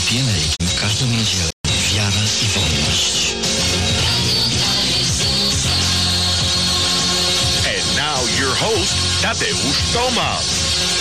Happy American w każdą niedzielę. Wiara i wolność. And now your host, Tadeusz Tomasz.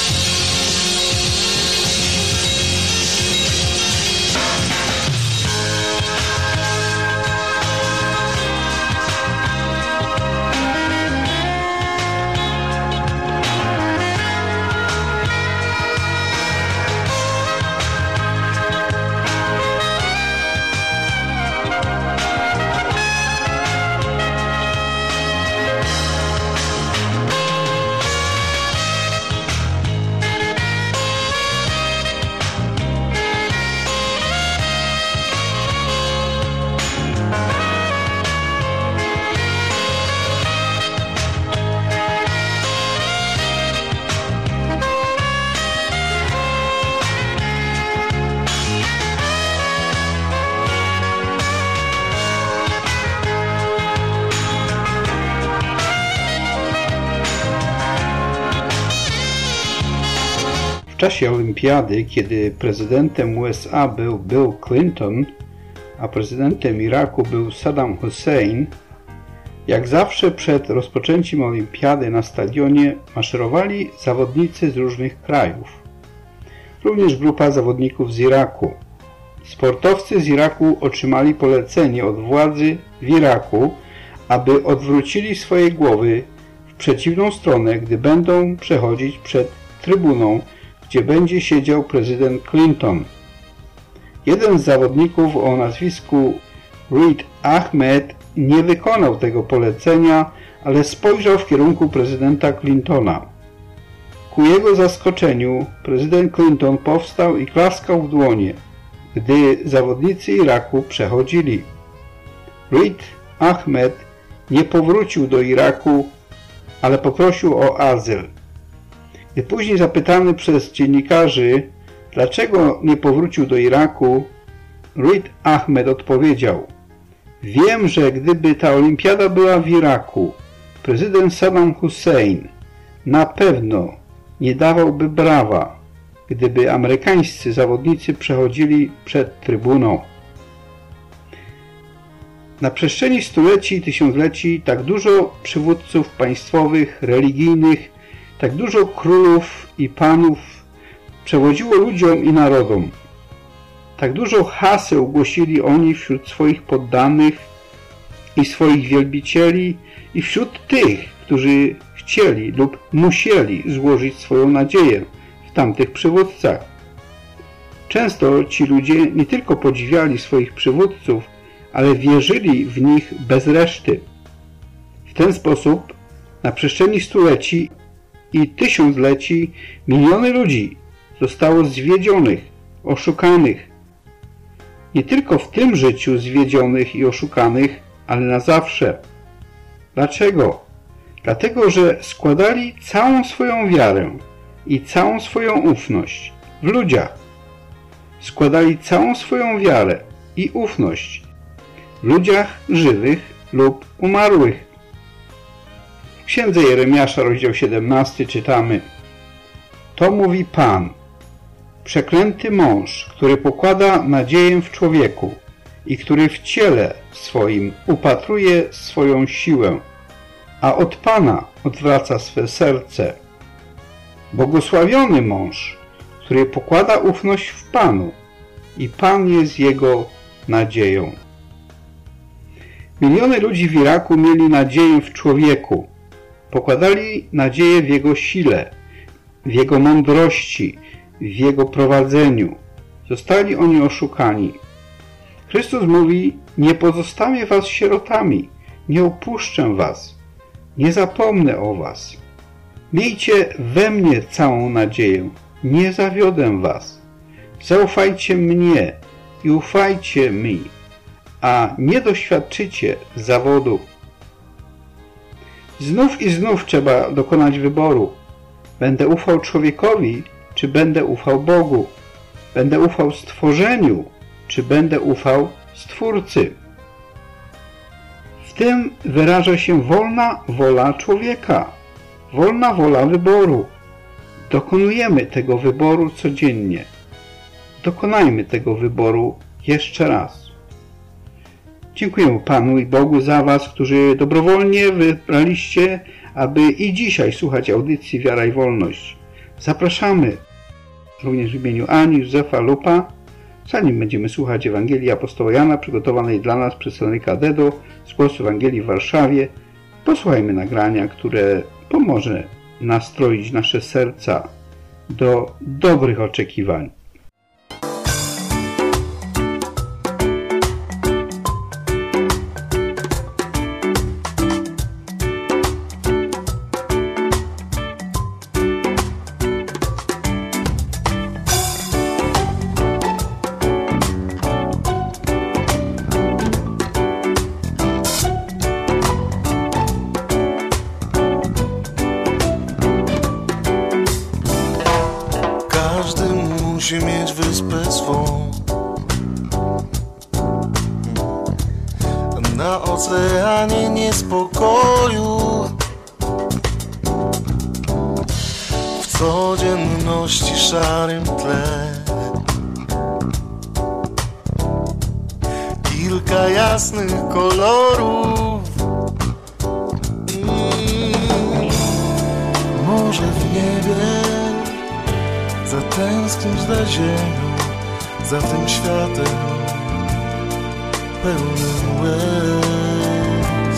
W czasie olimpiady, kiedy prezydentem USA był Bill Clinton, a prezydentem Iraku był Saddam Hussein, jak zawsze przed rozpoczęciem olimpiady na stadionie maszerowali zawodnicy z różnych krajów. Również grupa zawodników z Iraku. Sportowcy z Iraku otrzymali polecenie od władzy w Iraku, aby odwrócili swoje głowy w przeciwną stronę, gdy będą przechodzić przed trybuną, gdzie będzie siedział prezydent Clinton. Jeden z zawodników o nazwisku Reed Ahmed nie wykonał tego polecenia, ale spojrzał w kierunku prezydenta Clintona. Ku jego zaskoczeniu prezydent Clinton powstał i klaskał w dłonie, gdy zawodnicy Iraku przechodzili. Reed Ahmed nie powrócił do Iraku, ale poprosił o azyl. Gdy później zapytany przez dziennikarzy, dlaczego nie powrócił do Iraku, Reed Ahmed odpowiedział: wiem, że gdyby ta olimpiada była w Iraku, prezydent Saddam Hussein na pewno nie dawałby brawa, gdyby amerykańscy zawodnicy przechodzili przed trybuną. Na przestrzeni stuleci i tysiącleci tak dużo przywódców państwowych, religijnych, tak dużo królów i panów przewodziło ludziom i narodom. Tak dużo haseł głosili oni wśród swoich poddanych i swoich wielbicieli i wśród tych, którzy chcieli lub musieli złożyć swoją nadzieję w tamtych przywódcach. Często ci ludzie nie tylko podziwiali swoich przywódców, ale wierzyli w nich bez reszty. W ten sposób na przestrzeni stuleci i tysiącleci miliony ludzi zostało zwiedzionych, oszukanych. Nie tylko w tym życiu zwiedzionych i oszukanych, ale na zawsze. Dlaczego? Dlatego, że składali całą swoją wiarę i całą swoją ufność w ludziach. Składali całą swoją wiarę i ufność w ludziach żywych lub umarłych. W księdze Jeremiasza, rozdział 17 czytamy: to mówi Pan, przeklęty mąż, który pokłada nadzieję w człowieku i który w ciele swoim upatruje swoją siłę, a od Pana odwraca swe serce. Błogosławiony mąż, który pokłada ufność w Panu i Pan jest jego nadzieją. Miliony ludzi w Iraku mieli nadzieję w człowieku. Pokładali nadzieję w jego sile, w jego mądrości, w jego prowadzeniu. Zostali oni oszukani. Chrystus mówi: nie pozostawię was sierotami, nie opuszczę was, nie zapomnę o was. Miejcie we mnie całą nadzieję, nie zawiodę was. Zaufajcie mnie i ufajcie mi, a nie doświadczycie zawodu. Znów i znów trzeba dokonać wyboru. Będę ufał człowiekowi, czy będę ufał Bogu? Będę ufał stworzeniu, czy będę ufał Stwórcy? W tym wyraża się wolna wola człowieka, wolna wola wyboru. Dokonujemy tego wyboru codziennie. dokonajmy tego wyboru jeszcze raz. Dziękuję Panu i Bogu za Was, którzy dobrowolnie wybraliście, aby i dzisiaj słuchać audycji Wiara i Wolność. Zapraszamy również w imieniu Ani Józefa Lupa, zanim będziemy słuchać Ewangelii Apostoła Jana przygotowanej dla nas przez Henryka Dedo z Głosu Ewangelii w Warszawie. Posłuchajmy nagrania, które pomoże nastroić nasze serca do dobrych oczekiwań. Musi mieć wyspę swą na oceanie niespokoju, w codzienności szarym tle. Kilka jasnych kolorów, może w niebie zatęsknić za ziemią, za tym światem pełnym łez.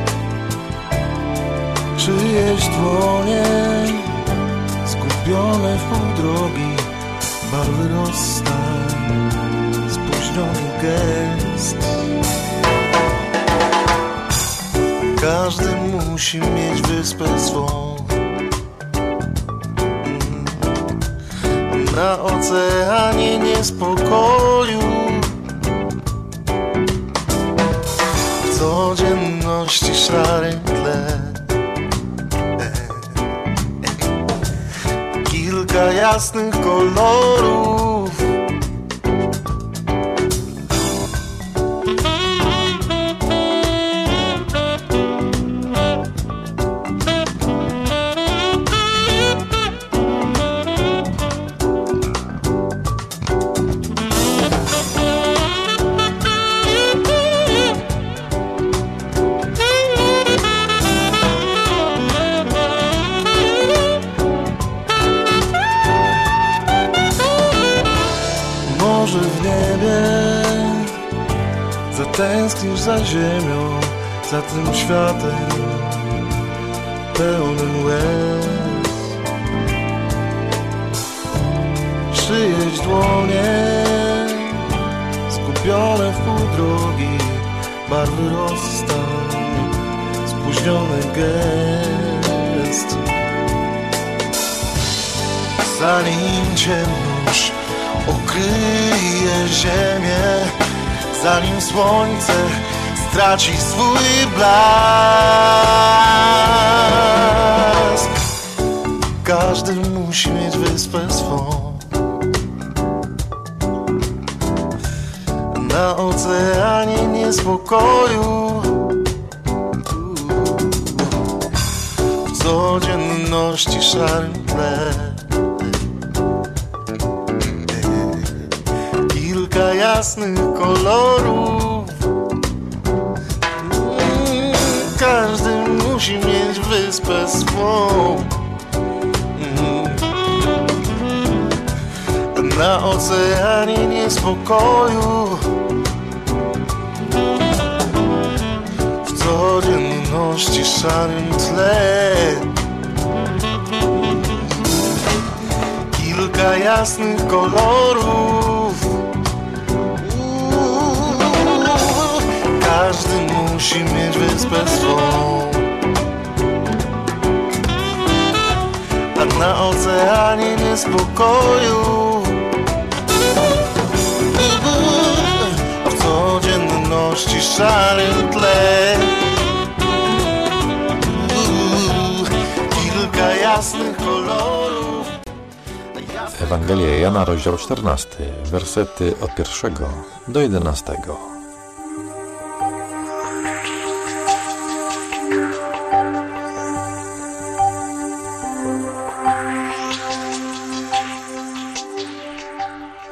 Czyjeś dłonie zgubione w pół drogi, barwy rozstań, spóźniony gest. Każdy musi mieć wyspę swą na oceanie niespokoju, w codzienności szarym tle. Kilka jasnych kolorów, tęsknisz za ziemią, za tym światem pełnym łez. Czyjeś dłonie zgubione w pół drogi, barwy rozstań, spóźniony gest. Zanim ciemność okryje ziemię, zanim słońce straci swój blask, każdy musi mieć wyspę swą na oceanie niespokoju, w codzienności szarym tle. Kilka jasnych kolorów, każdy musi mieć wyspę swą na oceanie niespokoju, w codzienności szarym tle. Kilka jasnych kolorów, każdy musi mieć wyspę swą, a na oceanie niespokoju, w codzienności szarym tle. Kilka jasnych kolorów. Ewangelia Jana, rozdział 14, wersety od 1 do 11.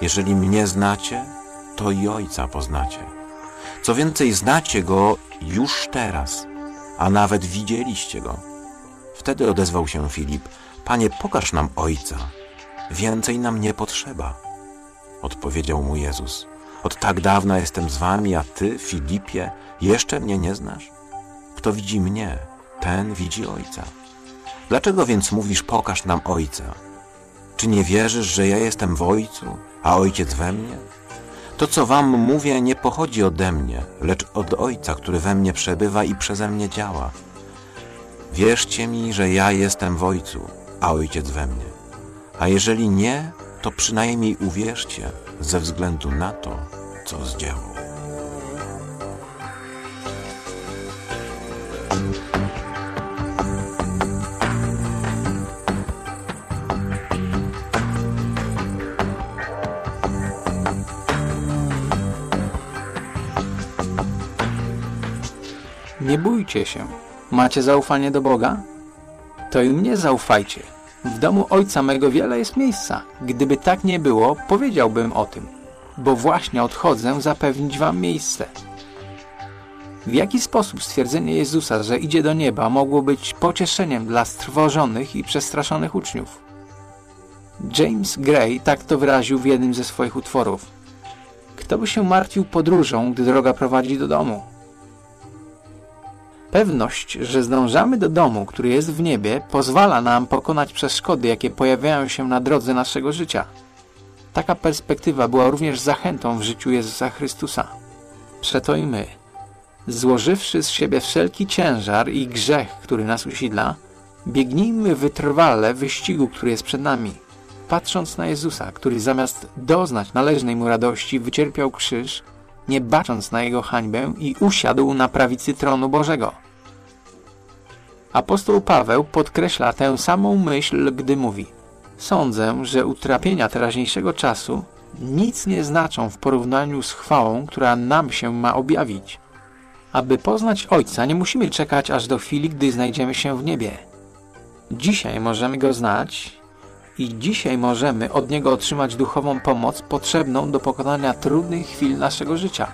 Jeżeli mnie znacie, to i Ojca poznacie. Co więcej, znacie Go już teraz, a nawet widzieliście Go. Wtedy odezwał się Filip: Panie, pokaż nam Ojca. Więcej nam nie potrzeba. Odpowiedział mu Jezus: Od tak dawna jestem z wami, a ty, Filipie, jeszcze mnie nie znasz? Kto widzi mnie, ten widzi Ojca. Dlaczego więc mówisz: pokaż nam Ojca? Czy nie wierzysz, że ja jestem w Ojcu, a Ojciec we mnie? To, co wam mówię, nie pochodzi ode mnie, lecz od Ojca, który we mnie przebywa i przeze mnie działa. Wierzcie mi, że ja jestem w Ojcu, a Ojciec we mnie. A jeżeli nie, to przynajmniej uwierzcie ze względu na to, co zdziałał. Nie bójcie się. Macie zaufanie do Boga? To i mnie zaufajcie. W domu Ojca mego wiele jest miejsca. Gdyby tak nie było, powiedziałbym o tym, bo właśnie odchodzę zapewnić wam miejsce. W jaki sposób stwierdzenie Jezusa, że idzie do nieba, mogło być pocieszeniem dla strwożonych i przestraszonych uczniów? James Gray tak to wyraził w jednym ze swoich utworów. Kto by się martwił podróżą, gdy droga prowadzi do domu? Pewność, że zdążamy do domu, który jest w niebie, pozwala nam pokonać przeszkody, jakie pojawiają się na drodze naszego życia. Taka perspektywa była również zachętą w życiu Jezusa Chrystusa. Przeto i my, złożywszy z siebie wszelki ciężar i grzech, który nas usidla, biegnijmy wytrwale w wyścigu, który jest przed nami, patrząc na Jezusa, który zamiast doznać należnej mu radości, wycierpiał krzyż, nie bacząc na jego hańbę, i usiadł na prawicy tronu Bożego. Apostoł Paweł podkreśla tę samą myśl, gdy mówi: Sądzę, że utrapienia teraźniejszego czasu nic nie znaczą w porównaniu z chwałą, która nam się ma objawić. Aby poznać Ojca, nie musimy czekać aż do chwili, gdy znajdziemy się w niebie. Dzisiaj możemy Go znać i dzisiaj możemy od Niego otrzymać duchową pomoc potrzebną do pokonania trudnych chwil naszego życia.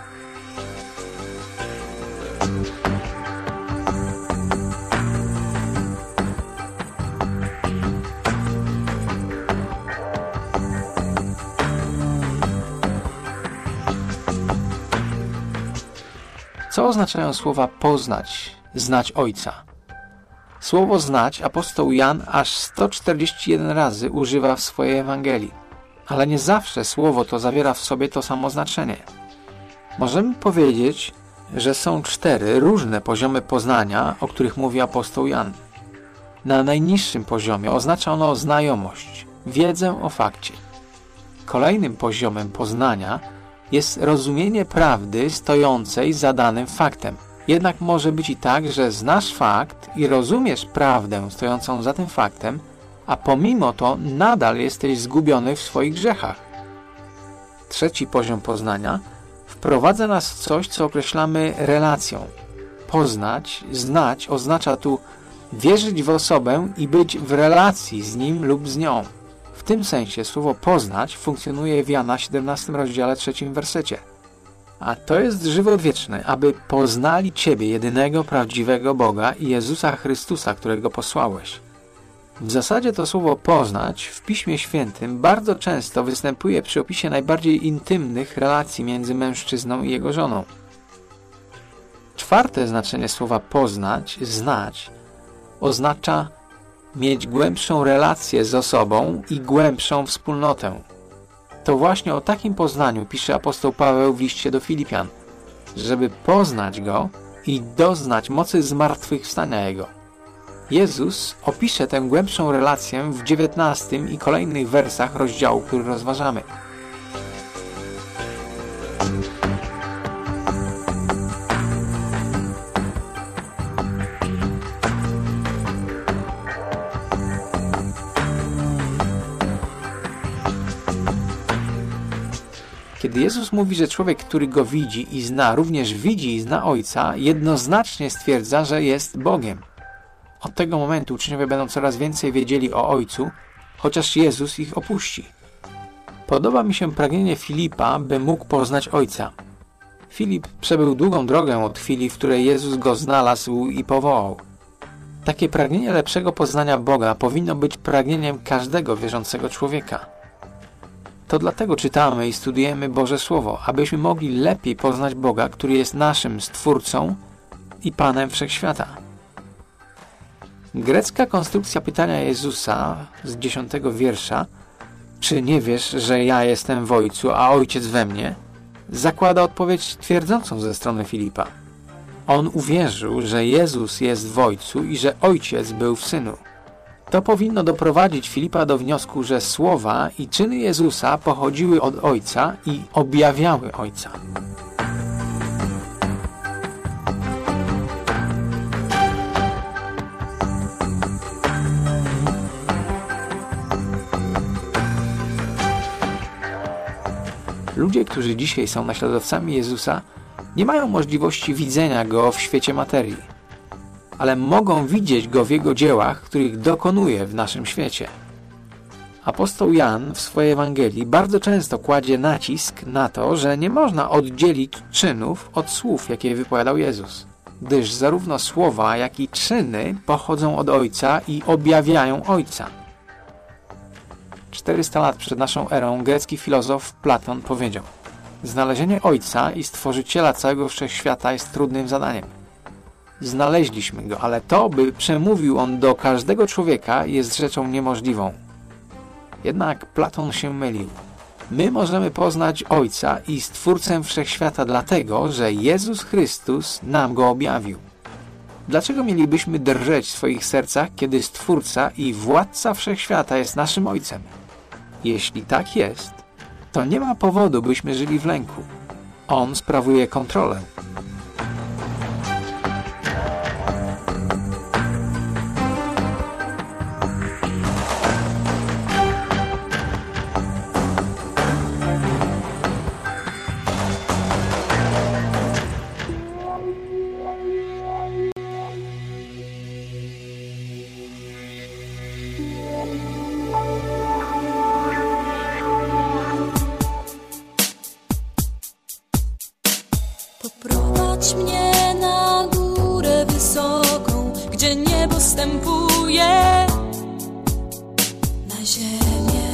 Co oznaczają słowa poznać, znać Ojca? Słowo znać apostoł Jan aż 141 razy używa w swojej Ewangelii, ale nie zawsze słowo to zawiera w sobie to samo znaczenie. Możemy powiedzieć, że są 4 różne poziomy poznania, o których mówi apostoł Jan. Na najniższym poziomie oznacza ono znajomość, wiedzę o fakcie. Kolejnym poziomem poznania jest rozumienie prawdy stojącej za danym faktem. Jednak może być i tak, że znasz fakt i rozumiesz prawdę stojącą za tym faktem, a pomimo to nadal jesteś zgubiony w swoich grzechach. Trzeci poziom poznania wprowadza nas w coś, co określamy relacją. Poznać, znać oznacza tu wierzyć w osobę i być w relacji z nim lub z nią. W tym sensie słowo poznać funkcjonuje w Jana 17 rozdziale 3 wersecie. A to jest żywot wieczny, aby poznali Ciebie, jedynego prawdziwego Boga i Jezusa Chrystusa, którego posłałeś. W zasadzie to słowo poznać w Piśmie Świętym bardzo często występuje przy opisie najbardziej intymnych relacji między mężczyzną i jego żoną. Czwarte znaczenie słowa poznać, znać, oznacza mieć głębszą relację z osobą i głębszą wspólnotę. To właśnie o takim poznaniu pisze apostoł Paweł w liście do Filipian, żeby poznać Go i doznać mocy zmartwychwstania Jego. Jezus opisze tę głębszą relację w 19 i kolejnych wersach rozdziału, który rozważamy. Kiedy Jezus mówi, że człowiek, który Go widzi i zna, również widzi i zna Ojca, jednoznacznie stwierdza, że jest Bogiem. Od tego momentu uczniowie będą coraz więcej wiedzieli o Ojcu, chociaż Jezus ich opuści. Podoba mi się pragnienie Filipa, by mógł poznać Ojca. Filip przebył długą drogę od chwili, w której Jezus go znalazł i powołał. Takie pragnienie lepszego poznania Boga powinno być pragnieniem każdego wierzącego człowieka. To dlatego czytamy i studujemy Boże Słowo, abyśmy mogli lepiej poznać Boga, który jest naszym Stwórcą i Panem Wszechświata. Grecka konstrukcja pytania Jezusa z 10 wiersza, czy nie wiesz, że ja jestem w Ojcu, a Ojciec we mnie, zakłada odpowiedź twierdzącą ze strony Filipa. On uwierzył, że Jezus jest w Ojcu i że Ojciec był w Synu. To powinno doprowadzić Filipa do wniosku, że słowa i czyny Jezusa pochodziły od Ojca i objawiały Ojca. Ludzie, którzy dzisiaj są naśladowcami Jezusa, nie mają możliwości widzenia Go w świecie materii, ale mogą widzieć Go w Jego dziełach, których dokonuje w naszym świecie. Apostoł Jan w swojej Ewangelii bardzo często kładzie nacisk na to, że nie można oddzielić czynów od słów, jakie wypowiadał Jezus, gdyż zarówno słowa, jak i czyny pochodzą od Ojca i objawiają Ojca. 400 lat przed naszą erą grecki filozof Platon powiedział: znalezienie Ojca i Stworzyciela całego wszechświata jest trudnym zadaniem. Znaleźliśmy Go, ale to, by przemówił On do każdego człowieka, jest rzeczą niemożliwą. Jednak Platon się mylił. My możemy poznać Ojca i Stwórcę wszechświata dlatego, że Jezus Chrystus nam Go objawił. Dlaczego mielibyśmy drżeć w swoich sercach, kiedy Stwórca i Władca wszechświata jest naszym Ojcem? Jeśli tak jest, to nie ma powodu, byśmy żyli w lęku. On sprawuje kontrolę. Poprowadź mnie na górę wysoką, gdzie niebo wstępuje na ziemię.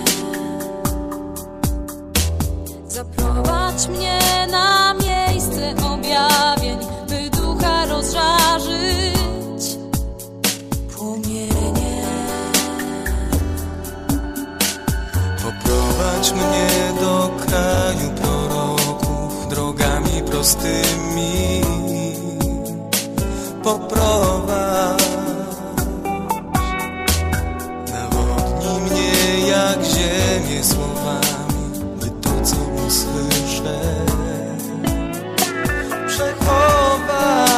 Zaprowadź mnie na miejsce objawień, by ducha rozżarzyć płomienie. Poprowadź mnie do kraju proroków, drogami prostymi. Poprowadź, nawodnij mnie jak ziemię słowami, by to, co usłyszę, przechować.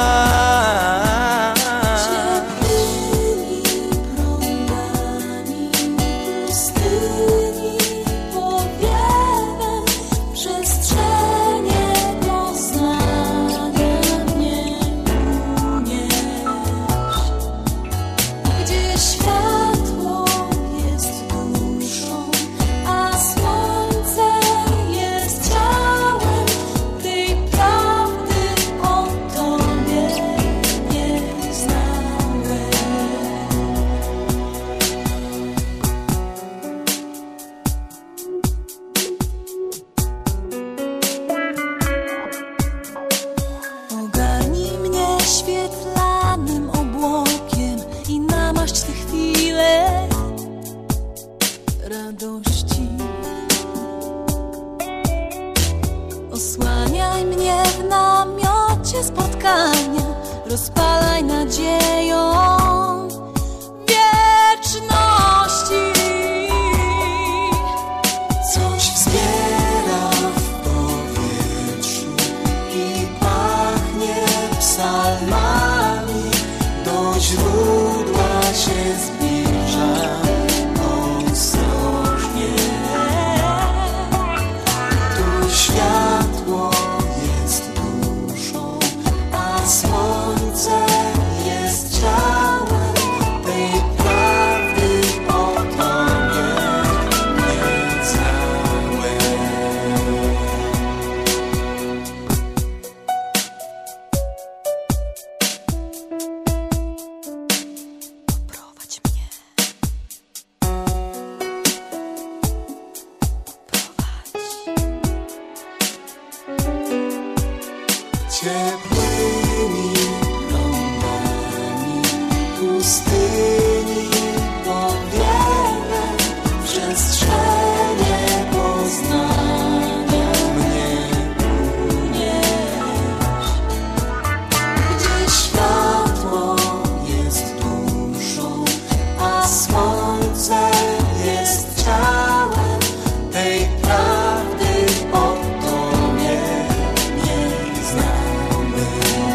Osłaniaj mnie w namiocie spotkania, rozpalaj nadzieją wieczności. Coś wzbiera w powietrzu i pachnie psalmami, do źródła się zbliża ostrożnie. Tu światło jest duszą, a słońce jest ciałem tej prawdy, o to nie znam. ciepłymi lądami pustyni powiele przestrzenie poznania mnie unieś, gdzie światło jest duszą, a słońce jest ciałem tej prawdy o Tobie nie znamy.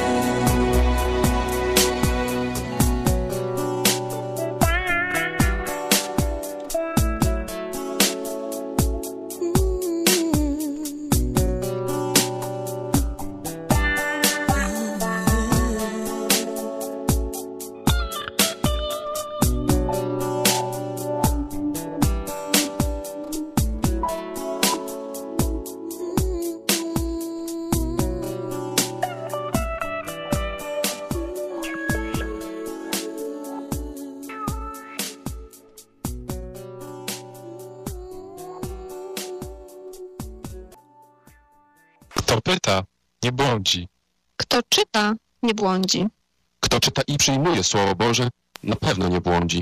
Kto pyta, nie błądzi. Kto czyta, nie błądzi. Kto czyta i przyjmuje Słowo Boże, na pewno nie błądzi.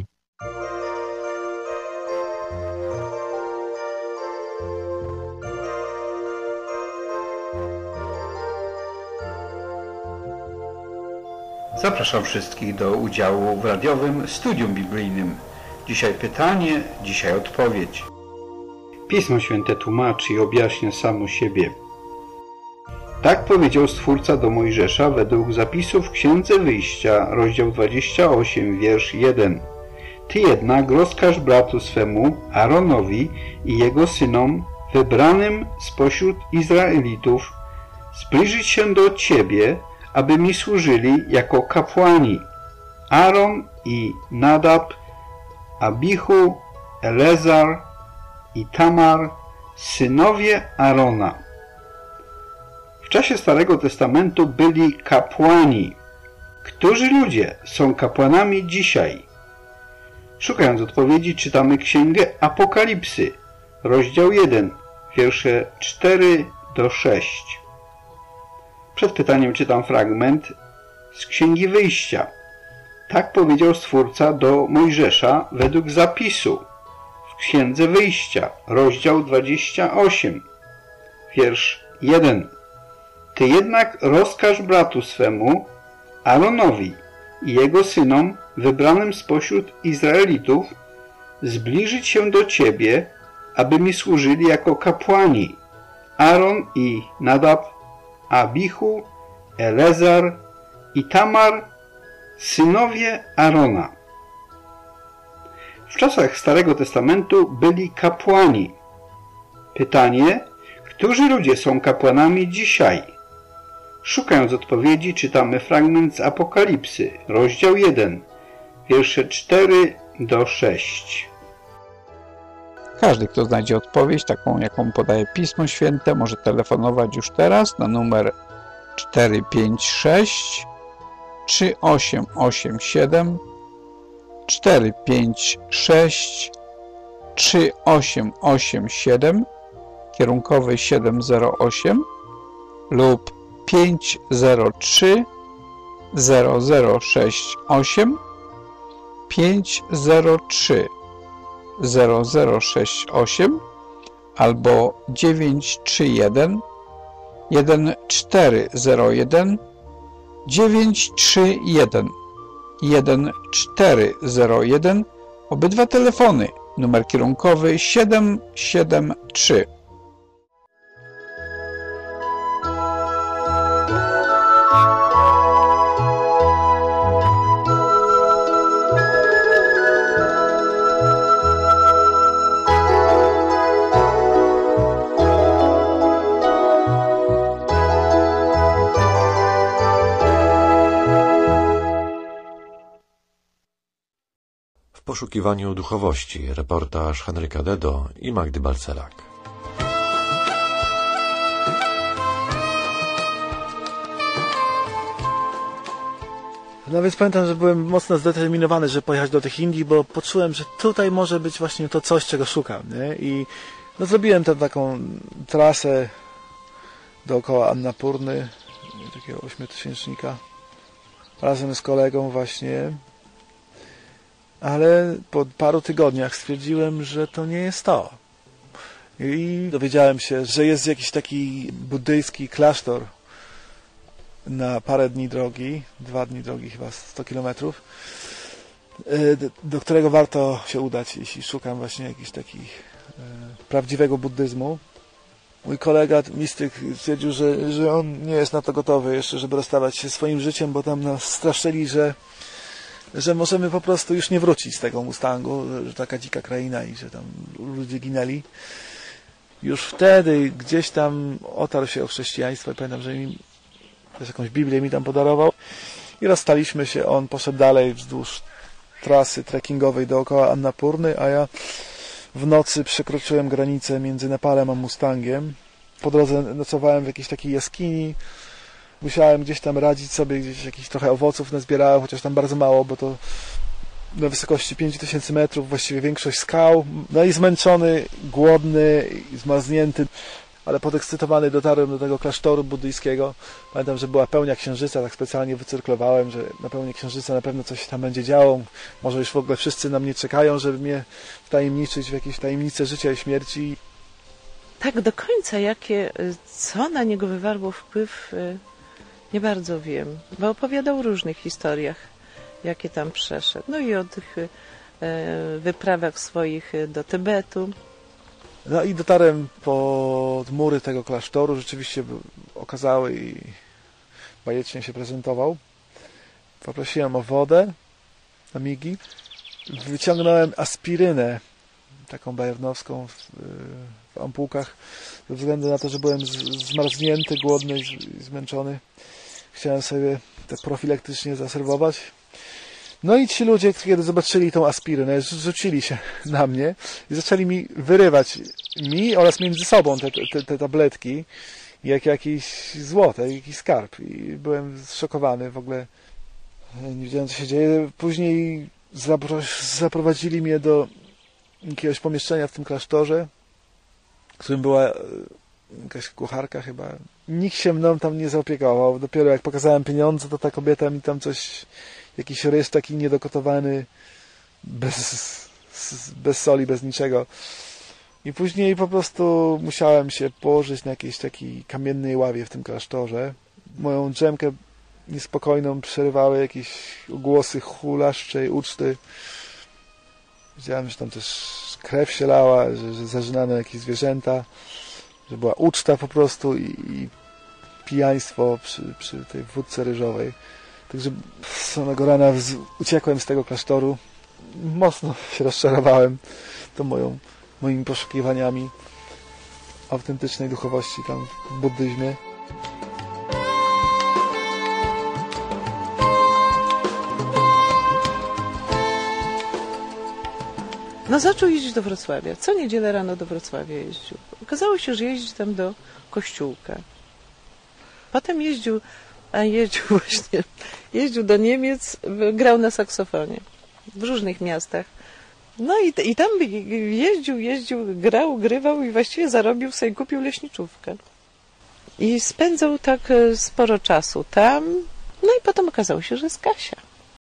Zapraszam wszystkich do udziału w radiowym studium biblijnym. Dzisiaj pytanie, dzisiaj odpowiedź. Pismo Święte tłumaczy i objaśnia samo siebie. Tak powiedział Stwórca do Mojżesza według zapisów w Księdze Wyjścia, rozdział 28, wiersz 1. Ty jednak rozkaż bratu swemu, Aaronowi i jego synom, wybranym spośród Izraelitów, zbliżyć się do Ciebie, aby mi służyli jako kapłani. Aaron i Nadab, Abichu, Elezar i Tamar, synowie Aarona. W czasie Starego Testamentu byli kapłani. Którzy ludzie są kapłanami dzisiaj? Szukając odpowiedzi, czytamy Księgę Apokalipsy, rozdział 1, wiersze 4-6. Przed pytaniem czytam fragment z Księgi Wyjścia. Tak powiedział Stwórca do Mojżesza według zapisu w Księdze Wyjścia, rozdział 28, wiersz 1. Ty jednak rozkaż bratu swemu, Aaronowi i jego synom, wybranym spośród Izraelitów, zbliżyć się do Ciebie, aby mi służyli jako kapłani. Aaron i Nadab, Abichu, Elezar i Tamar, synowie Aarona. W czasach Starego Testamentu byli kapłani. Pytanie, którzy ludzie są kapłanami dzisiaj? Szukając odpowiedzi, czytamy fragment z Apokalipsy, rozdział 1, wiersze 4-6. Każdy, kto znajdzie odpowiedź, taką jaką podaje Pismo Święte, może telefonować już teraz na numer 456 3887 456 3887 kierunkowy 708 lub 503 0068 503 0068 albo 931 1401 931 1401. Obydwa telefony, numer kierunkowy 773. W poszukiwaniu duchowości. Reportaż Henryka Dedo i Magdy Balcelak. No więc pamiętam, że byłem mocno zdeterminowany, żeby pojechać do tych Indii, bo poczułem, że tutaj może być właśnie to coś, czego szukam, nie? I no, zrobiłem tę taką trasę dookoła Annapurny, takiego 8-tysięcznika, razem z kolegą właśnie. Ale po paru tygodniach stwierdziłem, że to nie jest to. I dowiedziałem się, że jest jakiś taki buddyjski klasztor na parę dni drogi, 2 dni drogi, chyba 100 kilometrów, do którego warto się udać, jeśli szukam właśnie jakichś takich prawdziwego buddyzmu. Mój kolega, mistyk, stwierdził, że on nie jest na to gotowy jeszcze, żeby rozstawać się swoim życiem, bo tam nas straszyli, że możemy po prostu już nie wrócić z tego Mustangu, że taka dzika kraina i że tam ludzie ginęli. Już wtedy gdzieś tam otarł się o chrześcijaństwo i pamiętam, że jakąś Biblię mi tam podarował i rozstaliśmy się. On poszedł dalej wzdłuż trasy trekkingowej dookoła Annapurny, a ja w nocy przekroczyłem granicę między Nepalem a Mustangiem. Po drodze nocowałem w jakiejś takiej jaskini. Musiałem gdzieś tam radzić sobie, gdzieś jakichś trochę owoców nazbierałem, chociaż tam bardzo mało, bo to na wysokości 5000 metrów, właściwie większość skał. No i zmęczony, głodny, zmarznięty, ale podekscytowany dotarłem do tego klasztoru buddyjskiego. Pamiętam, że była pełnia księżyca, tak specjalnie wycyrklowałem, że na pełni księżyca na pewno coś tam będzie działo. Może już w ogóle wszyscy na mnie czekają, żeby mnie wtajemniczyć w jakieś tajemnice życia i śmierci. Tak do końca, co na niego wywarło wpływ, nie bardzo wiem, bo opowiadał o różnych historiach, jakie tam przeszedł. No i o tych wyprawach swoich do Tybetu. No i dotarłem pod mury tego klasztoru, rzeczywiście był okazały i bajecznie się prezentował. Poprosiłem o wodę na migi. Wyciągnąłem aspirynę, taką bajernowską w ampułkach, ze względu na to, że byłem zmarznięty, głodny i zmęczony. Chciałem sobie tak profilaktycznie zaserwować. No i ci ludzie, kiedy zobaczyli tą aspirynę, rzucili się na mnie i zaczęli mi wyrywać oraz między sobą te tabletki, jak jakieś złote, jakiś skarb. I byłem zszokowany w ogóle. Nie wiedziałem, co się dzieje. Później zaprowadzili mnie do jakiegoś pomieszczenia w tym klasztorze, w którym była jakaś kucharka chyba. Nikt się mną tam nie zaopiekował. Dopiero jak pokazałem pieniądze, to ta kobieta mi tam coś, jakiś rys taki niedokotowany, bez soli, bez niczego. I później po prostu musiałem się położyć na jakiejś takiej kamiennej ławie w tym klasztorze. Moją drzemkę niespokojną przerywały jakieś głosy hulaszczej uczty. Widziałem, że tam też krew się lała, że zażynano jakieś zwierzęta, że była uczta po prostu i pijaństwo przy tej wódce ryżowej. Także z samego rana uciekłem z tego klasztoru. Mocno się rozczarowałem tą moimi poszukiwaniami autentycznej duchowości tam w buddyzmie. No zaczął jeździć do Wrocławia. Co niedzielę rano do Wrocławia jeździł. Okazało się, że jeździ tam do kościółka. Potem jeździł do Niemiec, grał na saksofonie w różnych miastach. No i tam jeździł, grał, grywał i właściwie zarobił, sobie kupił leśniczówkę. I spędzał tak sporo czasu tam. No i potem okazało się, że jest Kasia.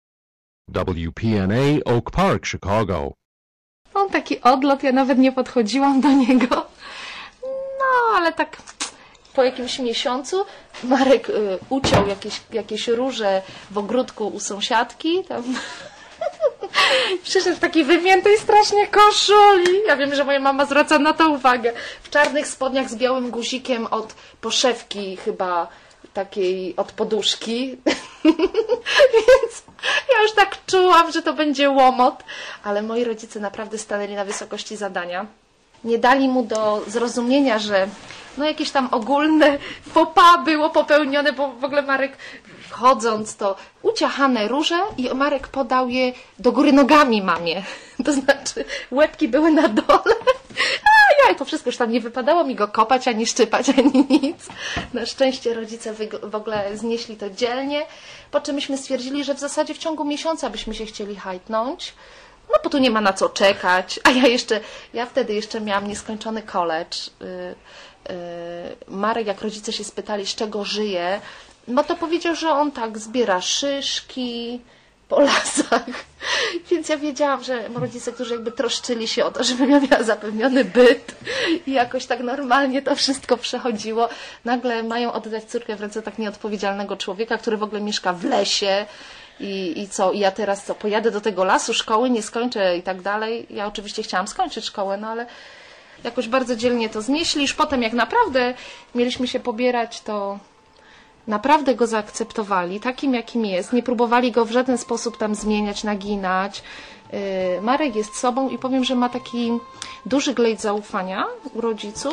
WPNA Oak Park, Chicago. On taki odlot, ja nawet nie podchodziłam do niego. No, ale tak po jakimś miesiącu Marek uciął jakieś róże w ogródku u sąsiadki. Tam. Przyszedł w takiej wymiętej strasznie koszuli. Ja wiem, że moja mama zwraca na to uwagę. W czarnych spodniach z białym guzikiem od poszewki chyba takiej od poduszki. Więc ja już tak czułam, że to będzie łomot. Ale moi rodzice naprawdę stanęli na wysokości zadania. Nie dali mu do zrozumienia, że no jakieś tam ogólne faux pas było popełnione, bo w ogóle Marek wchodząc to uciachane róże i Marek podał je do góry nogami mamie. To znaczy łebki były na dole. I to wszystko już tam nie wypadało mi go kopać, ani szczypać, ani nic. Na szczęście rodzice w ogóle znieśli to dzielnie, po czym myśmy stwierdzili, że w zasadzie w ciągu miesiąca byśmy się chcieli hajtnąć. No bo tu nie ma na co czekać, a ja wtedy jeszcze miałam nieskończony college. Marek, jak rodzice się spytali, z czego żyje, Bo to powiedział, że on tak zbiera szyszki po lasach. Więc ja wiedziałam, że rodzice, którzy jakby troszczyli się o to, żebym ja miała zapewniony byt i jakoś tak normalnie to wszystko przechodziło, nagle mają oddać córkę w ręce tak nieodpowiedzialnego człowieka, który w ogóle mieszka w lesie i co? I ja teraz co? Pojadę do tego lasu, szkoły nie skończę i tak dalej. Ja oczywiście chciałam skończyć szkołę, no ale jakoś bardzo dzielnie to znieśli. Już potem jak naprawdę mieliśmy się pobierać, to naprawdę go zaakceptowali takim, jakim jest. Nie próbowali go w żaden sposób tam zmieniać, naginać. Marek jest sobą i powiem, że ma taki duży glejt zaufania u rodziców.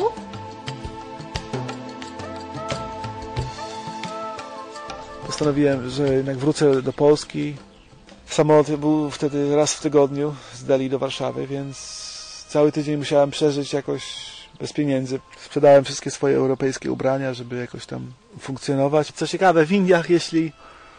Postanowiłem, że jednak wrócę do Polski. Samolot był wtedy raz w tygodniu z Delhi do Warszawy, więc cały tydzień musiałem przeżyć jakoś bez pieniędzy. Sprzedałem wszystkie swoje europejskie ubrania, żeby jakoś tam funkcjonować. Co ciekawe, w Indiach, jeśli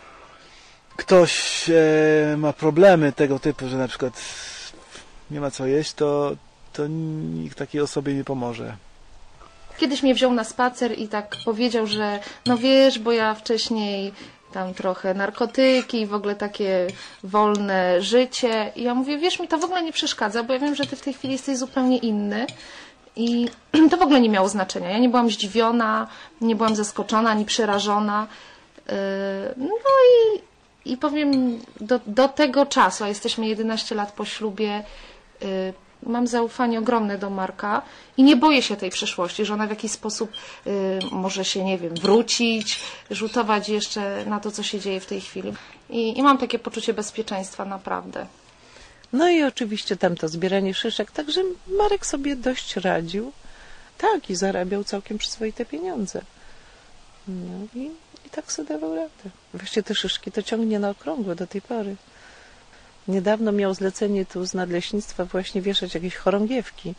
ktoś ma problemy tego typu, że na przykład nie ma co jeść, to nikt takiej osobie nie pomoże. Kiedyś mnie wziął na spacer i tak powiedział, że no wiesz, bo ja wcześniej tam trochę narkotyki i w ogóle takie wolne życie. I ja mówię, wiesz, mi to w ogóle nie przeszkadza, bo ja wiem, że ty w tej chwili jesteś zupełnie inny. I to w ogóle nie miało znaczenia. Ja nie byłam zdziwiona, nie byłam zaskoczona, ani przerażona. No i powiem, do tego czasu, a jesteśmy 11 lat po ślubie, mam zaufanie ogromne do Marka i nie boję się tej przyszłości, że ona w jakiś sposób może się, nie wiem, wrócić, rzutować jeszcze na to, co się dzieje w tej chwili. I mam takie poczucie bezpieczeństwa, naprawdę. No i oczywiście tam to zbieranie szyszek, także Marek sobie dość radził. Tak, i zarabiał całkiem przyzwoite pieniądze. No i tak sobie dawał radę. Właściwie te szyszki to ciągnie na okrągło do tej pory. Niedawno miał zlecenie tu z nadleśnictwa właśnie wieszać jakieś chorągiewki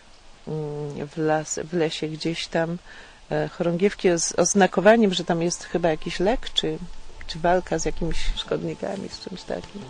w lesie gdzieś tam. Chorągiewki z oznakowaniem, że tam jest chyba jakiś lek, czy walka z jakimiś szkodnikami, z czymś takim.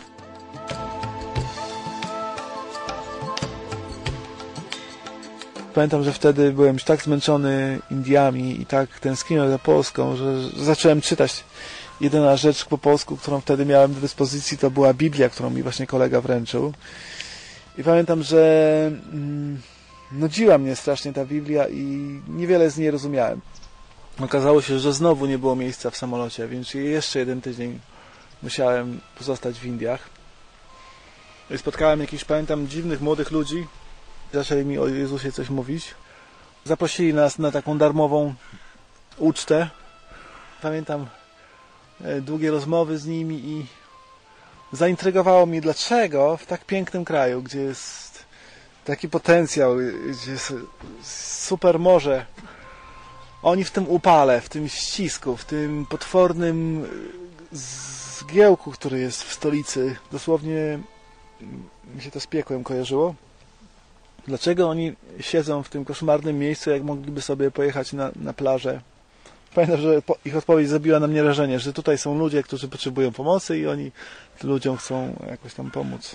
Pamiętam, że wtedy byłem już tak zmęczony Indiami i tak tęskniłem za Polską, że zacząłem czytać. Jedyna rzecz po polsku, którą wtedy miałem do dyspozycji, to była Biblia, którą mi właśnie kolega wręczył. I pamiętam, że nudziła mnie strasznie ta Biblia i niewiele z niej rozumiałem. Okazało się, że znowu nie było miejsca w samolocie, więc jeszcze jeden tydzień musiałem pozostać w Indiach. I spotkałem jakichś, pamiętam, dziwnych młodych ludzi. Zaczęli mi o Jezusie coś mówić. Zaprosili nas na taką darmową ucztę. Pamiętam długie rozmowy z nimi i zaintrygowało mnie, dlaczego w tak pięknym kraju, gdzie jest taki potencjał, gdzie jest super morze, oni w tym upale, w tym ścisku, w tym potwornym zgiełku, który jest w stolicy, dosłownie mi się to z piekłem kojarzyło. Dlaczego oni siedzą w tym koszmarnym miejscu, jak mogliby sobie pojechać na plażę? Pamiętam, że ich odpowiedź zrobiła na mnie wrażenie, że tutaj są ludzie, którzy potrzebują pomocy i oni tym ludziom chcą jakoś tam pomóc.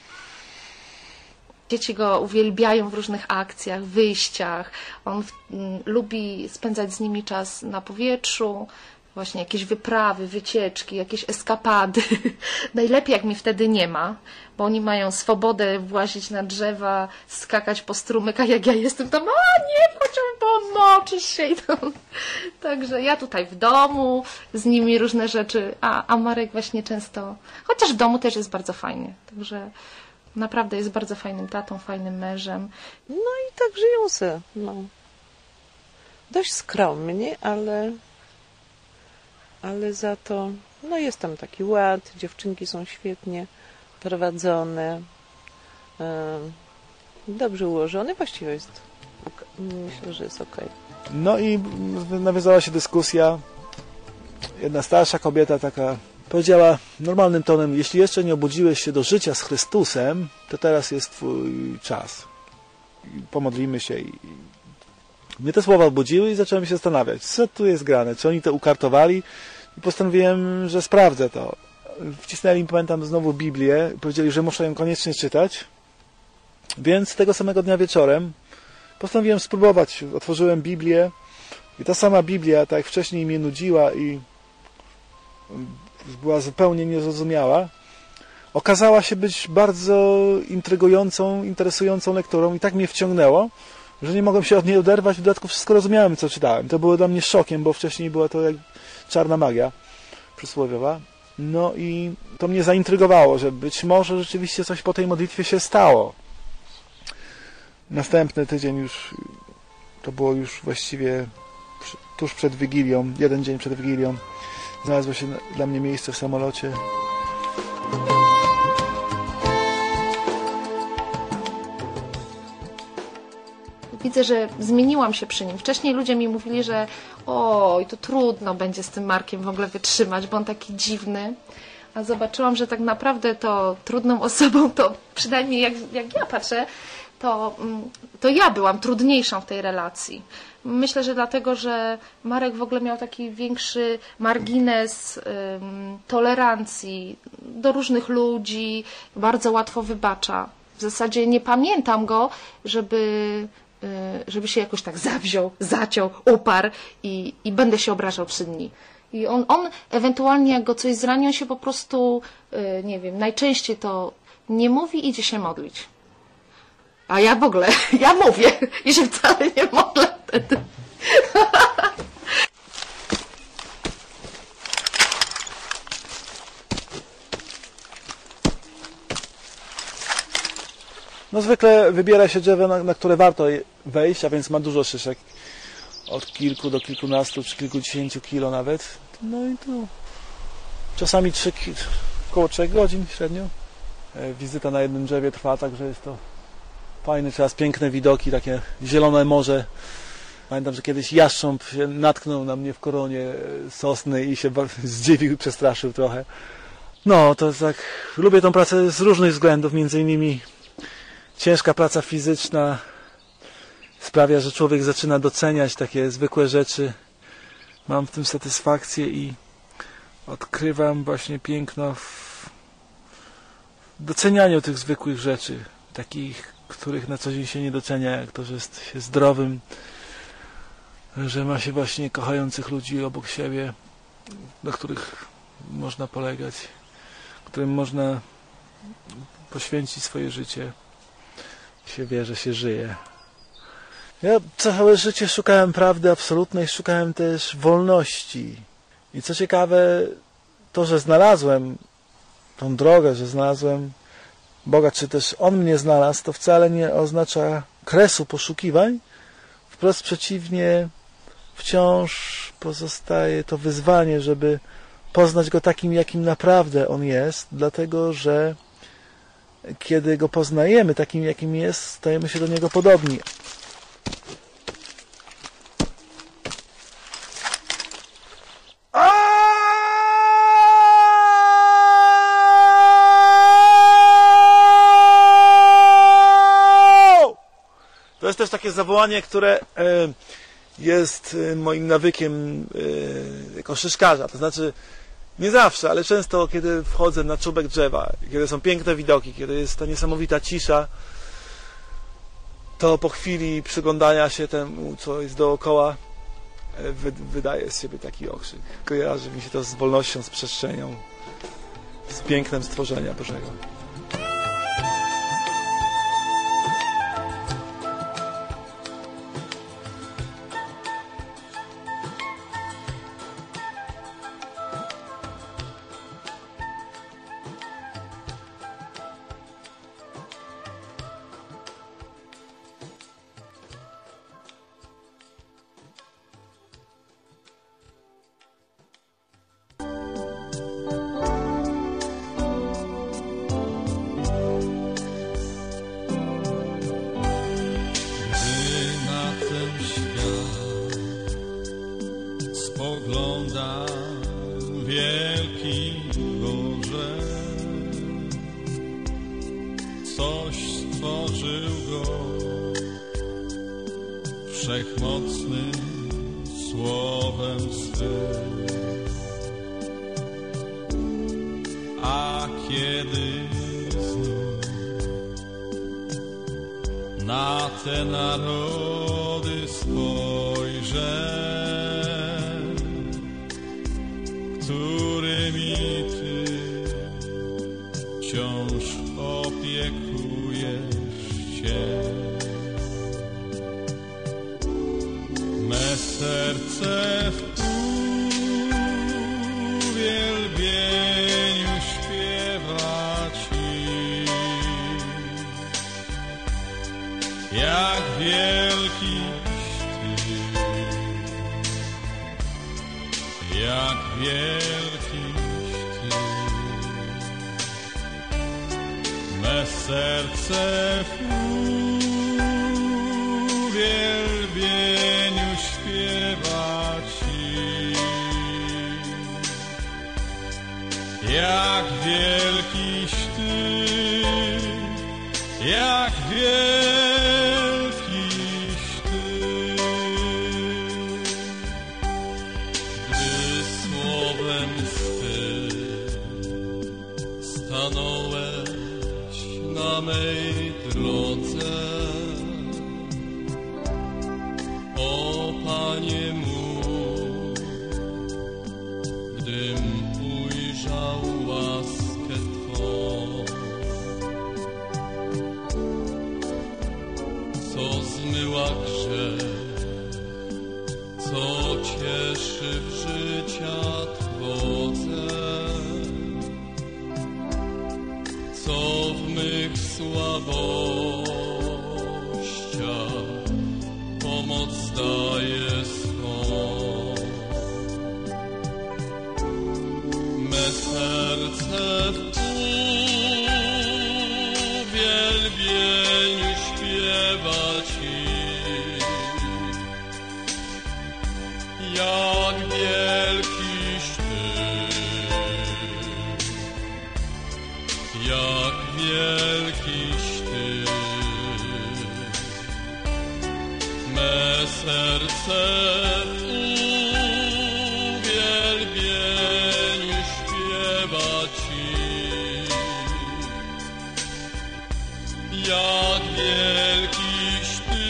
Dzieci go uwielbiają w różnych akcjach, wyjściach. On lubi spędzać z nimi czas na powietrzu, właśnie jakieś wyprawy, wycieczki, jakieś eskapady. Najlepiej jak mnie wtedy nie ma, bo oni mają swobodę włazić na drzewa, skakać po strumykach, jak ja jestem tam, nie, chodźmy, pomoczysz się. I tam. Także ja tutaj w domu, z nimi różne rzeczy, a Marek właśnie często, chociaż w domu też jest bardzo fajnie. Także naprawdę jest bardzo fajnym tatą, fajnym mężem. No i tak żyją se. No. Dość skromnie, ale za to no jest tam taki ład, dziewczynki są świetnie prowadzone, dobrze ułożone, właściwie jest, myślę, że jest okej. No i nawiązała się dyskusja. Jedna starsza kobieta taka powiedziała normalnym tonem: jeśli jeszcze nie obudziłeś się do życia z Chrystusem, to teraz jest twój czas. Pomodlimy się. I mnie te słowa obudziły i zacząłem się zastanawiać, co tu jest grane, czy oni to ukartowali, i postanowiłem, że sprawdzę to. Wcisnęli mi, pamiętam, znowu Biblię, powiedzieli, że muszę ją koniecznie czytać, więc tego samego dnia wieczorem postanowiłem spróbować. Otworzyłem Biblię i ta sama Biblia, tak jak wcześniej mnie nudziła i była zupełnie niezrozumiała, okazała się być bardzo intrygującą, interesującą lekturą i tak mnie wciągnęło, że nie mogłem się od niej oderwać. W dodatku wszystko rozumiałem, co czytałem. To było dla mnie szokiem, bo wcześniej była to jak czarna magia przysłowiowa. No i to mnie zaintrygowało, że być może rzeczywiście coś po tej modlitwie się stało. Następny tydzień już, to było już właściwie tuż przed Wigilią, jeden dzień przed Wigilią, znalazło się dla mnie miejsce w samolocie. Widzę, że zmieniłam się przy nim. Wcześniej ludzie mi mówili, że oj, to trudno będzie z tym Markiem w ogóle wytrzymać, bo on taki dziwny. A zobaczyłam, że tak naprawdę to trudną osobą, to przynajmniej jak ja patrzę, to ja byłam trudniejszą w tej relacji. Myślę, że dlatego, że Marek w ogóle miał taki większy margines tolerancji do różnych ludzi, bardzo łatwo wybacza. W zasadzie nie pamiętam go, żeby się jakoś tak zawziął, zaciął, uparł i będę się obrażał 3 dni. I on ewentualnie jak go coś zrani, on się po prostu, nie wiem, najczęściej to nie mówi, idzie się modlić. A ja w ogóle, ja mówię i się wcale nie modlę wtedy. No zwykle wybiera się drzewo, na które warto wejść, a więc ma dużo szyszek. Od kilku do kilkunastu, czy kilkudziesięciu kilo nawet. No i tu czasami około 3 godzin średnio. Wizyta na jednym drzewie trwa, także jest to fajny czas, piękne widoki, takie zielone morze. Pamiętam, że kiedyś jastrząb się natknął na mnie w koronie sosny i się zdziwił i przestraszył trochę. No, to tak, lubię tą pracę z różnych względów, między innymi ciężka praca fizyczna sprawia, że człowiek zaczyna doceniać takie zwykłe rzeczy. Mam w tym satysfakcję i odkrywam właśnie piękno w docenianiu tych zwykłych rzeczy, takich, których na co dzień się nie docenia, jak to, że jest się zdrowym, że ma się właśnie kochających ludzi obok siebie, na których można polegać, którym można poświęcić swoje życie. Się wie, że się żyje. Ja całe życie szukałem prawdy absolutnej, szukałem też wolności. I co ciekawe, to, że znalazłem tą drogę, że znalazłem Boga, czy też On mnie znalazł, to wcale nie oznacza kresu poszukiwań. Wprost przeciwnie, wciąż pozostaje to wyzwanie, żeby poznać Go takim, jakim naprawdę On jest, dlatego, że kiedy Go poznajemy takim, jakim jest, stajemy się do Niego podobni. To jest też takie zawołanie, które jest moim nawykiem jako szyszkarza. To znaczy, nie zawsze, ale często, kiedy wchodzę na czubek drzewa, kiedy są piękne widoki, kiedy jest ta niesamowita cisza, to po chwili przyglądania się temu, co jest dookoła, wydaje z siebie taki okrzyk. Kojarzy mi się to z wolnością, z przestrzenią, z pięknem stworzenia Bożego. Który mi Ty wciąż opiekujesz się. Me serce w uwielbieniu śpiewa Ci, jak wielkiś Ty, jak wielkiś Ty. Me serce w uwielbieniu śpiewa Ci, jak wielkiś Ty, jak wielkiś Ty. Gdy słowem swym stanąłeś na mej drodze, o Panie mój, gdym ujrzał łaskę Twą, co zmyła grzech, co cieszy w życia Twodze, co w mych słabościach pomoc daje swą. Me serce w uwielbieniu śpiewa Ci, jak wielkiś Ty, jak wielkiś Ty. Me serce w uwielbieniu śpiewa Ci, jak wielkiś Ty,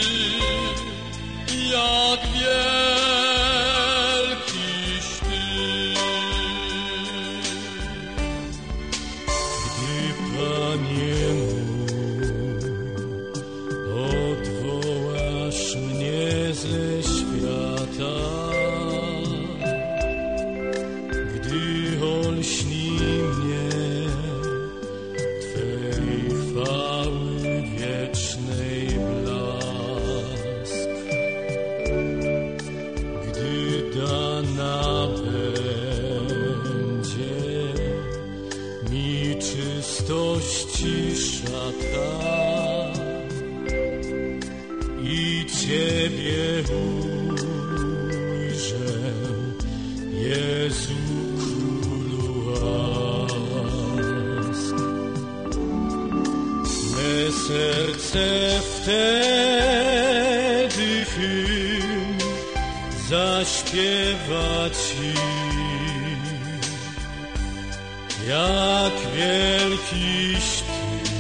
jak wielkiś Ty. Gdy, Panie mój, odwołasz mnie ze świata, gdy olśni mnie Twej chwały wiecznej blask, gdy dana będzie mi czystości szata i Ciebie ujrzę, Jezu Królu łask. Me serce wtedy hymn zaśpiewa Ci, jak wielkiś Ty,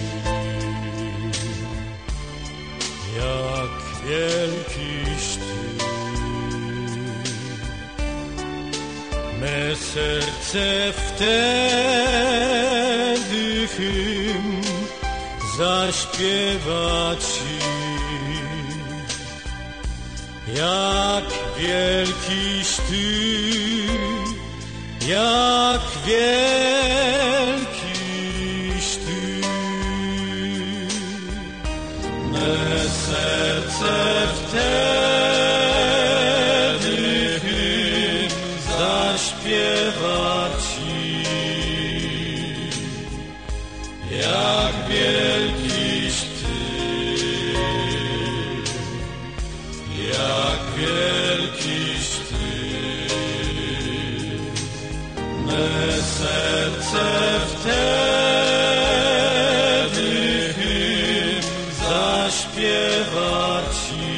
jak wielkiś Ty. Me serce wtedy hymn zaśpiewa Ci, jak wielkiś Ty, jak wielkiś Ty. Me serce wtedy hymn zaśpiewa Ci, jak wielkiś Ty, jak wielkiś Ty. Me serce wtedy hymn zaśpiewa Ci,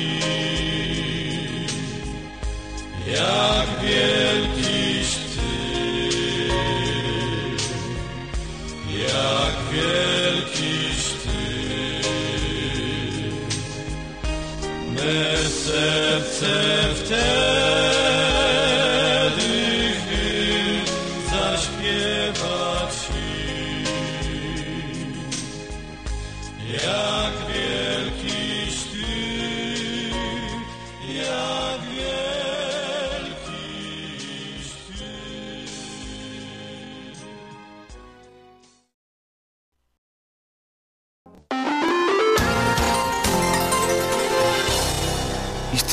jak wielkiś Ty, jak wielkiś Ty. Me serce wtedy hymn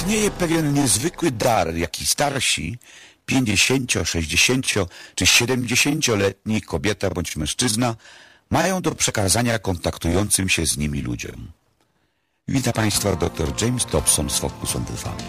istnieje pewien niezwykły dar, jaki starsi, 50, 60 czy 70-letni kobieta bądź mężczyzna mają do przekazania kontaktującym się z nimi ludziom. Witam Państwa dr James Dobson z Focus on the Family.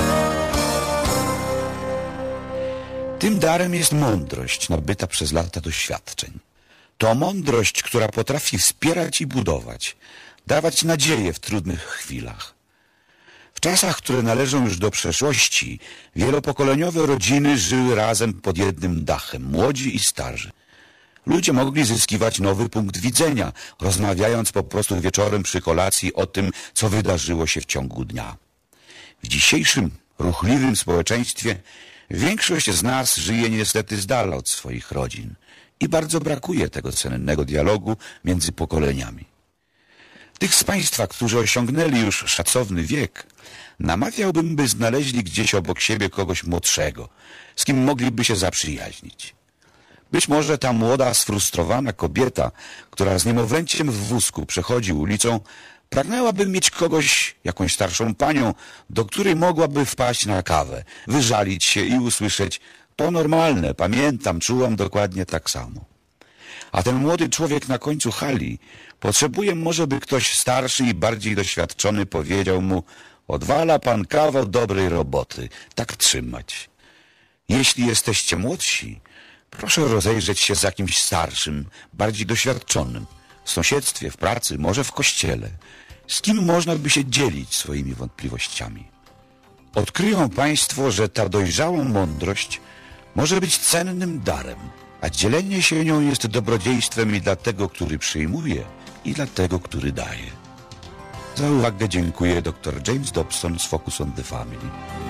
Tym darem jest mądrość nabyta przez lata doświadczeń. To mądrość, która potrafi wspierać i budować, dawać nadzieję w trudnych chwilach. W czasach, które należą już do przeszłości, wielopokoleniowe rodziny żyły razem pod jednym dachem, młodzi i starzy. Ludzie mogli zyskiwać nowy punkt widzenia, rozmawiając po prostu wieczorem przy kolacji o tym, co wydarzyło się w ciągu dnia. W dzisiejszym, ruchliwym społeczeństwie większość z nas żyje niestety z dala od swoich rodzin i bardzo brakuje tego cennego dialogu między pokoleniami. Tych z Państwa, którzy osiągnęli już szacowny wiek, namawiałbym, by znaleźli gdzieś obok siebie kogoś młodszego, z kim mogliby się zaprzyjaźnić. Być może ta młoda, sfrustrowana kobieta, która z niemowlęciem w wózku przechodzi ulicą, pragnęłaby mieć kogoś, jakąś starszą panią, do której mogłaby wpaść na kawę, wyżalić się i usłyszeć: to normalne, pamiętam, czułam dokładnie tak samo. A ten młody człowiek na końcu hali potrzebuje może, by ktoś starszy i bardziej doświadczony powiedział mu: odwala pan kawał dobrej roboty, tak trzymać. Jeśli jesteście młodsi, proszę rozejrzeć się za kimś starszym, bardziej doświadczonym, w sąsiedztwie, w pracy, może w kościele, z kim można by się dzielić swoimi wątpliwościami. Odkryją Państwo, że ta dojrzała mądrość może być cennym darem, a dzielenie się nią jest dobrodziejstwem i dla tego, który przyjmuje, i dla tego, który daje. Za uwagę dziękuję dr James Dobson z Focus on the Family.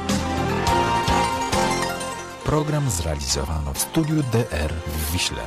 Program zrealizowano w studiu DR w Wiśle.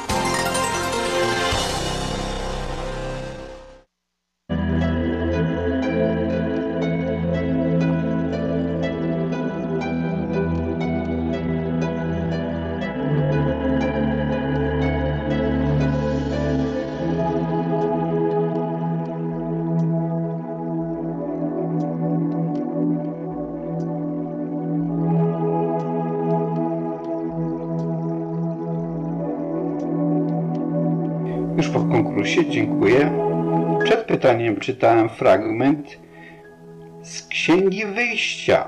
Już po konkursie, dziękuję. Przed pytaniem czytałem fragment z Księgi Wyjścia.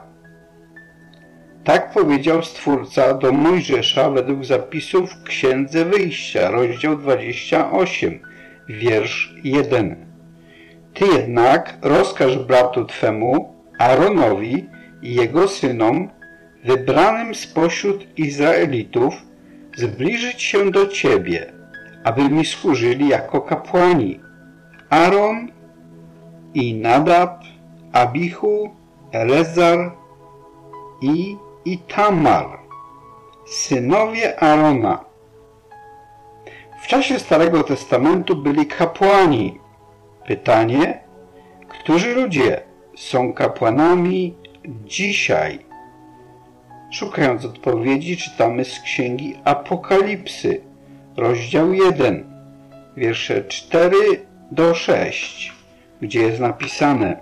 Tak powiedział Stwórca do Mojżesza według zapisów w Księdze Wyjścia, rozdział 28, wiersz 1. Ty jednak rozkaż bratu twemu, Aaronowi i jego synom, wybranym spośród Izraelitów, zbliżyć się do ciebie, aby mi służyli jako kapłani. Aaron i Nadab, Abichu, Elezar i Itamar, synowie Aarona. W czasie Starego Testamentu byli kapłani. Pytanie: którzy ludzie są kapłanami dzisiaj? Szukając odpowiedzi, czytamy z Księgi Apokalipsy, rozdział 1, wiersze 4 do 6, gdzie jest napisane: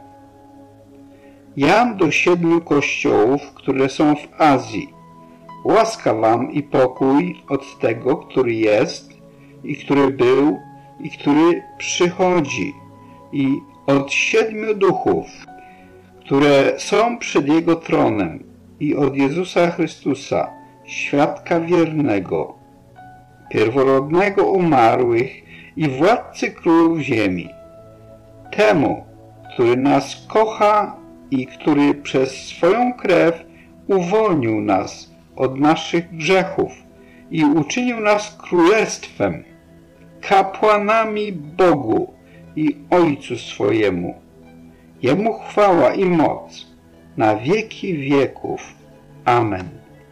Jan do 7 kościołów, które są w Azji. Łaska wam i pokój od tego, który jest i który był i który przychodzi, i od 7 duchów, które są przed Jego tronem, i od Jezusa Chrystusa, świadka wiernego, pierworodnego umarłych i władcy królów ziemi. Temu, który nas kocha i który przez swoją krew uwolnił nas od naszych grzechów i uczynił nas królestwem, kapłanami Bogu i Ojcu swojemu. Jemu chwała i moc na wieki wieków. Amen.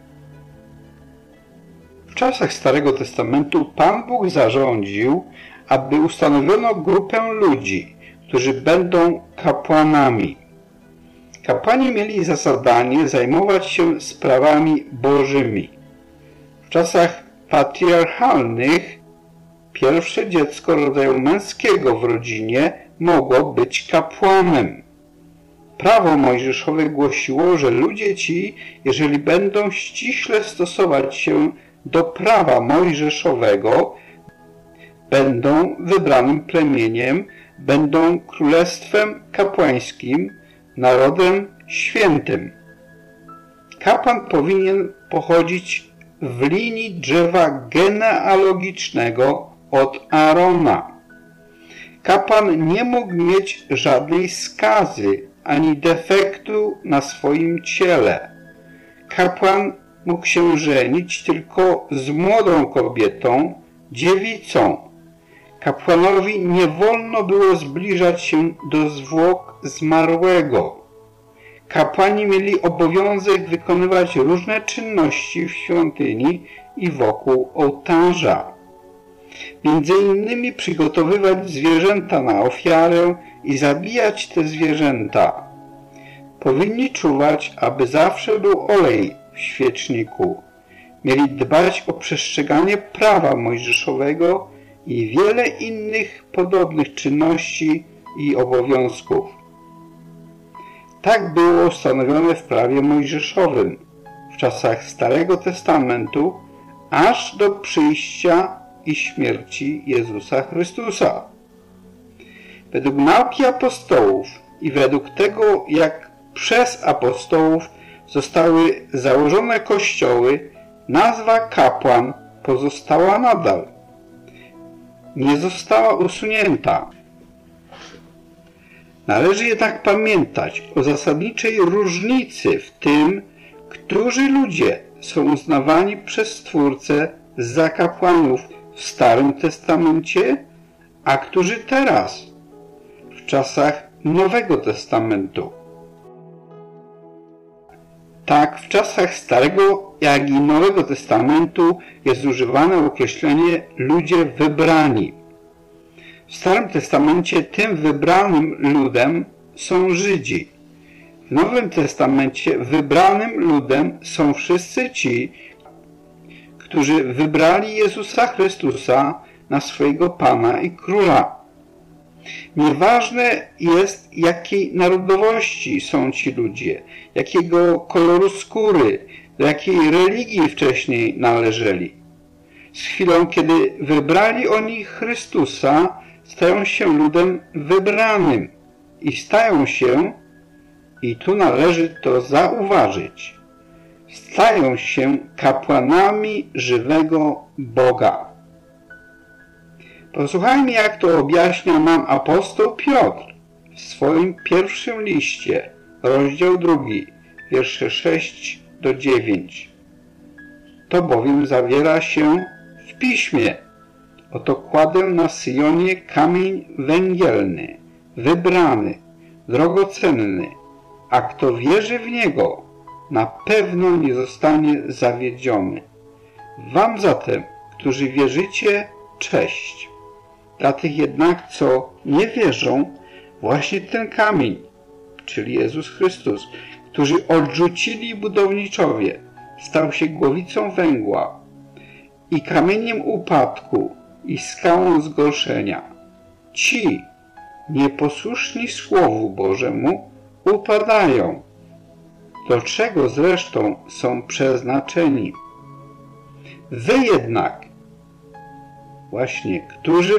W czasach Starego Testamentu Pan Bóg zarządził, aby ustanowiono grupę ludzi, którzy będą kapłanami. Kapłani mieli za zadanie zajmować się sprawami bożymi. W czasach patriarchalnych pierwsze dziecko rodzaju męskiego w rodzinie mogło być kapłanem. prawo mojżeszowe głosiło, że ludzie ci, jeżeli będą ściśle stosować się do prawa mojżeszowego, będą wybranym plemieniem, będą królestwem kapłańskim, narodem świętym. Kapłan powinien pochodzić w linii drzewa genealogicznego od Aarona. Kapłan nie mógł mieć żadnej skazy ani defektu na swoim ciele. Kapłan mógł się żenić tylko z młodą kobietą, dziewicą. Kapłanowi nie wolno było zbliżać się do zwłok zmarłego. Kapłani mieli obowiązek wykonywać różne czynności w świątyni i wokół ołtarza. Między innymi przygotowywać zwierzęta na ofiarę i zabijać te zwierzęta. Powinni czuwać, aby zawsze był olej w świeczniku. Mieli dbać o przestrzeganie prawa mojżeszowego i wiele innych podobnych czynności i obowiązków. Tak było ustanowione w prawie mojżeszowym w czasach Starego Testamentu aż do przyjścia i śmierci Jezusa Chrystusa. Według nauki apostołów i według tego, jak przez apostołów zostały założone kościoły, nazwa kapłan pozostała nadal. Nie została usunięta. Należy jednak pamiętać o zasadniczej różnicy w tym, którzy ludzie są uznawani przez Stwórcę za kapłanów w Starym Testamencie, a którzy teraz, w czasach Nowego Testamentu. Tak, w czasach Starego, jak i Nowego Testamentu jest używane określenie ludzie wybrani. W Starym Testamencie tym wybranym ludem są Żydzi. W Nowym Testamencie wybranym ludem są wszyscy ci, którzy wybrali Jezusa Chrystusa na swojego Pana i Króla. Nieważne jest, jakiej narodowości są ci ludzie, jakiego koloru skóry, do jakiej religii wcześniej należeli. Z chwilą, kiedy wybrali oni Chrystusa, stają się ludem wybranym i stają się, i tu należy to zauważyć, stają się kapłanami żywego Boga. Posłuchajmy, jak to objaśnia nam apostoł Piotr w swoim pierwszym liście, rozdział 2, wiersze 6 do 9. To bowiem zawiera się w Piśmie. Oto kładę na Syjonie kamień węgielny, wybrany, drogocenny, a kto wierzy w Niego, na pewno nie zostanie zawiedziony. Wam zatem, którzy wierzycie, cześć. Dla tych jednak, co nie wierzą, właśnie ten kamień, czyli Jezus Chrystus, którzy odrzucili budowniczowie, stał się głowicą węgła i kamieniem upadku i skałą zgorszenia. Ci, nieposłuszni Słowu Bożemu, upadają, do czego zresztą są przeznaczeni. Wy jednak, właśnie, którzy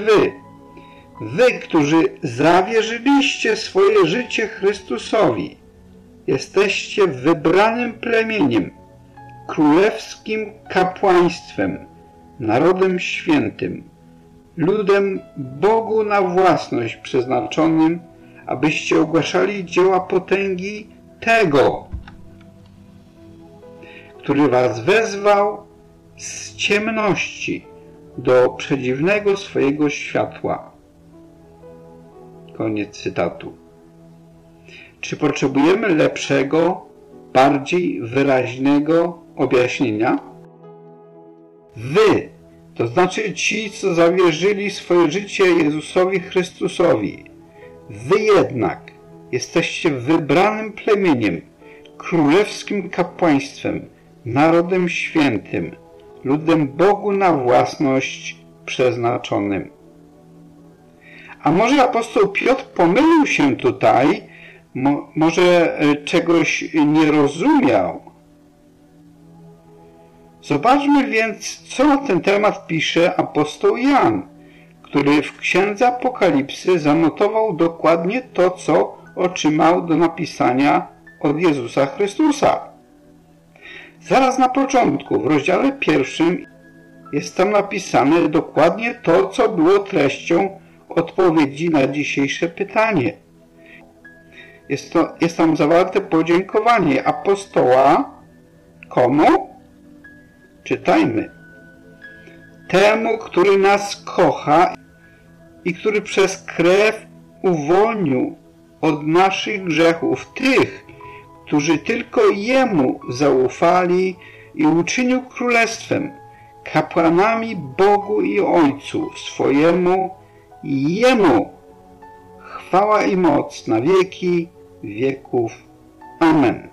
wy, którzy zawierzyliście swoje życie Chrystusowi, jesteście wybranym plemieniem, królewskim kapłaństwem, narodem świętym, ludem Bogu na własność przeznaczonym, abyście ogłaszali dzieła potęgi tego, który was wezwał z ciemności do przedziwnego swojego światła. Koniec cytatu. Czy potrzebujemy lepszego, bardziej wyraźnego objaśnienia? Wy, to znaczy ci, co zawierzyli swoje życie Jezusowi Chrystusowi. Wy jednak jesteście wybranym plemieniem, królewskim kapłaństwem, narodem świętym, ludem Bogu na własność przeznaczonym. A może apostoł Piotr pomylił się tutaj, może czegoś nie rozumiał. Zobaczmy więc, co na ten temat pisze apostoł Jan, który w Księdze Apokalipsy zanotował dokładnie to, co otrzymał do napisania od Jezusa Chrystusa. Zaraz na początku, w rozdziale 1, jest tam napisane dokładnie to, co było treścią odpowiedzi na dzisiejsze pytanie. Jest tam zawarte podziękowanie apostoła. Komu? Czytajmy. Temu, który nas kocha i który przez krew uwolnił od naszych grzechów tych, którzy tylko Jemu zaufali i uczynił królestwem, kapłanami Bogu i Ojcu swojemu i Jemu. Chwała i moc na wieki wieków. Amen.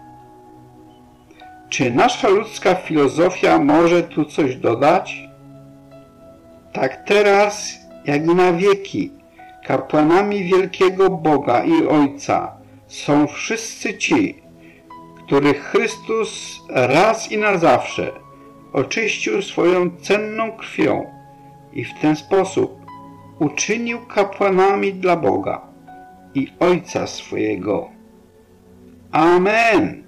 Czy nasza ludzka filozofia może tu coś dodać? Tak teraz, jak i na wieki, kapłanami wielkiego Boga i Ojca są wszyscy ci, których Chrystus raz i na zawsze oczyścił swoją cenną krwią i w ten sposób uczynił kapłanami dla Boga i Ojca swojego. Amen.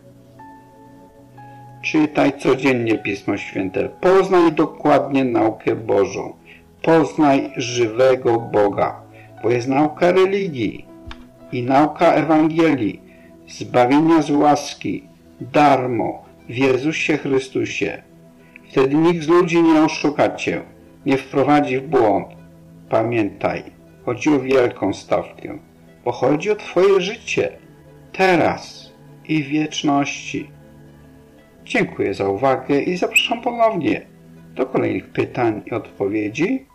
Czytaj codziennie Pismo Święte. Poznaj dokładnie naukę Bożą. Poznaj żywego Boga, bo jest nauka religii i nauka Ewangelii, zbawienia z łaski, darmo, w Jezusie Chrystusie. Wtedy nikt z ludzi nie oszuka cię, nie wprowadzi w błąd. Pamiętaj, chodzi o wielką stawkę, bo chodzi o twoje życie, teraz i w wieczności. Dziękuję za uwagę i zapraszam ponownie do kolejnych pytań i odpowiedzi.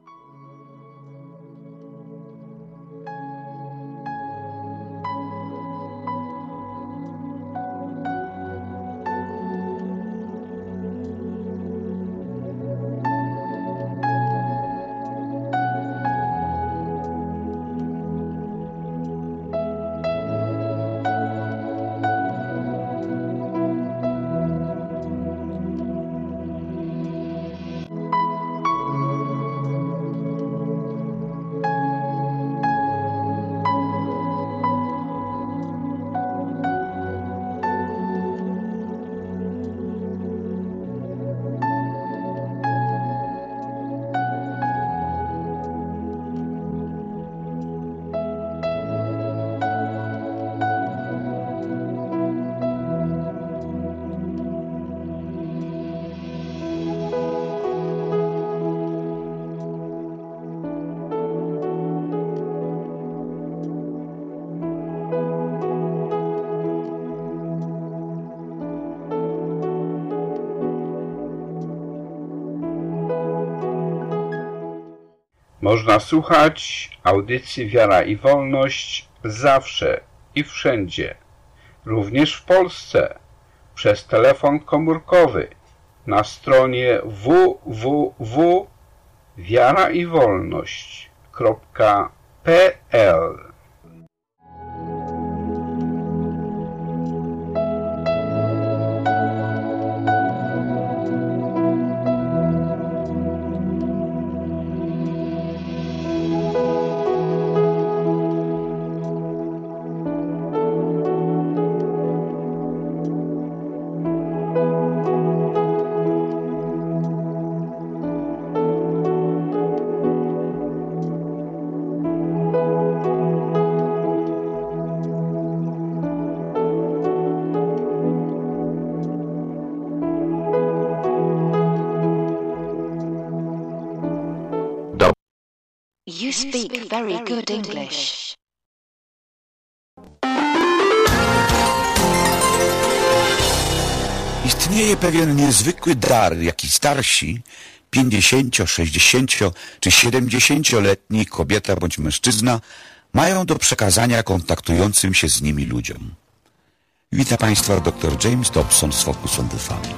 Można słuchać audycji Wiara i Wolność zawsze i wszędzie, również w Polsce, przez telefon komórkowy na stronie www.wiaraiwolność.pl. You speak very good English. Istnieje pewien niezwykły dar, jaki starsi, 50, 60 czy 70-letni kobieta bądź mężczyzna mają do przekazania kontaktującym się z nimi ludziom. Witam Państwa dr James Dobson z Focus on the Family.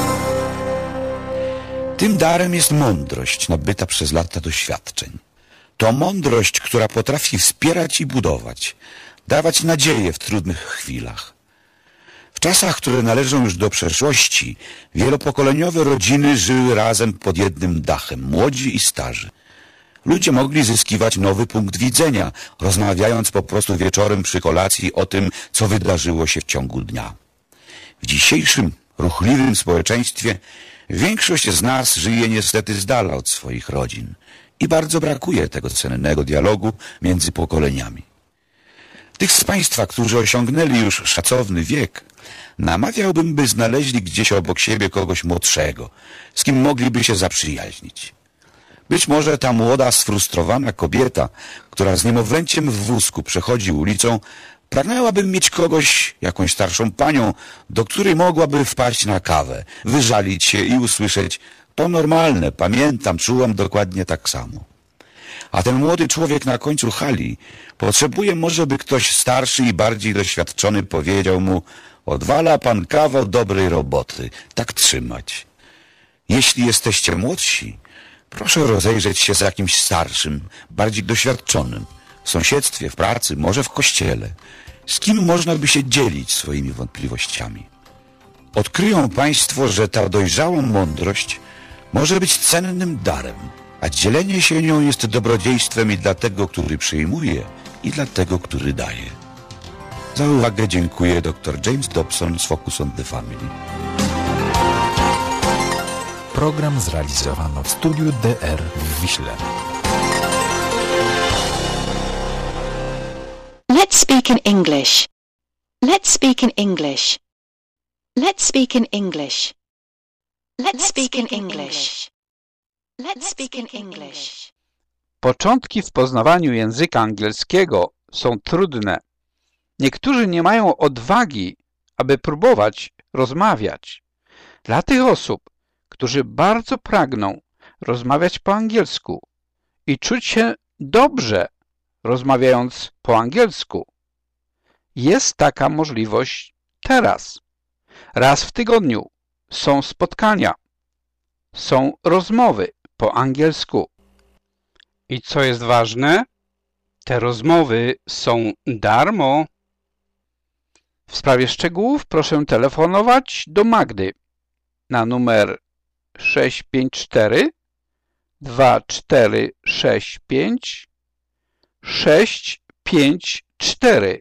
Tym darem jest mądrość nabyta przez lata doświadczeń. To mądrość, która potrafi wspierać i budować, dawać nadzieję w trudnych chwilach. W czasach, które należą już do przeszłości, wielopokoleniowe rodziny żyły razem pod jednym dachem, młodzi i starzy. Ludzie mogli zyskiwać nowy punkt widzenia, rozmawiając po prostu wieczorem przy kolacji o tym, co wydarzyło się w ciągu dnia. W dzisiejszym, ruchliwym społeczeństwie większość z nas żyje niestety z dala od swoich rodzin i bardzo brakuje tego cennego dialogu między pokoleniami. Tych z Państwa, którzy osiągnęli już szacowny wiek, namawiałbym, by znaleźli gdzieś obok siebie kogoś młodszego, z kim mogliby się zaprzyjaźnić. Być może ta młoda, sfrustrowana kobieta, która z niemowlęciem w wózku przechodzi ulicą, pragnęłaby mieć kogoś, jakąś starszą panią, do której mogłaby wpaść na kawę, wyżalić się i usłyszeć: to normalne, pamiętam, czułam dokładnie tak samo. A ten młody człowiek na końcu hali potrzebuje może, by ktoś starszy i bardziej doświadczony powiedział mu: odwala pan kawał dobrej roboty, tak trzymać. Jeśli jesteście młodsi, proszę rozejrzeć się za jakimś starszym, bardziej doświadczonym, w sąsiedztwie, w pracy, może w kościele, z kim można by się dzielić swoimi wątpliwościami. Odkryją Państwo, że ta dojrzała mądrość może być cennym darem, a dzielenie się nią jest dobrodziejstwem i dla tego, który przyjmuje, i dla tego, który daje. Za uwagę dziękuję dr James Dobson z Focus on the Family. Program zrealizowano w studiu DR w Wiśle. Let's speak in English. Let's speak in English. Let's speak in English. Let's speak in English. Let's speak in English. Początki w poznawaniu języka angielskiego są trudne. Niektórzy nie mają odwagi, aby próbować rozmawiać. Dla tych osób, którzy bardzo pragną rozmawiać po angielsku i czuć się dobrze rozmawiając po angielsku, jest taka możliwość teraz. Raz w tygodniu są spotkania, są rozmowy po angielsku. I co jest ważne, te rozmowy są darmo. W sprawie szczegółów proszę telefonować do Magdy na numer 654 2465 654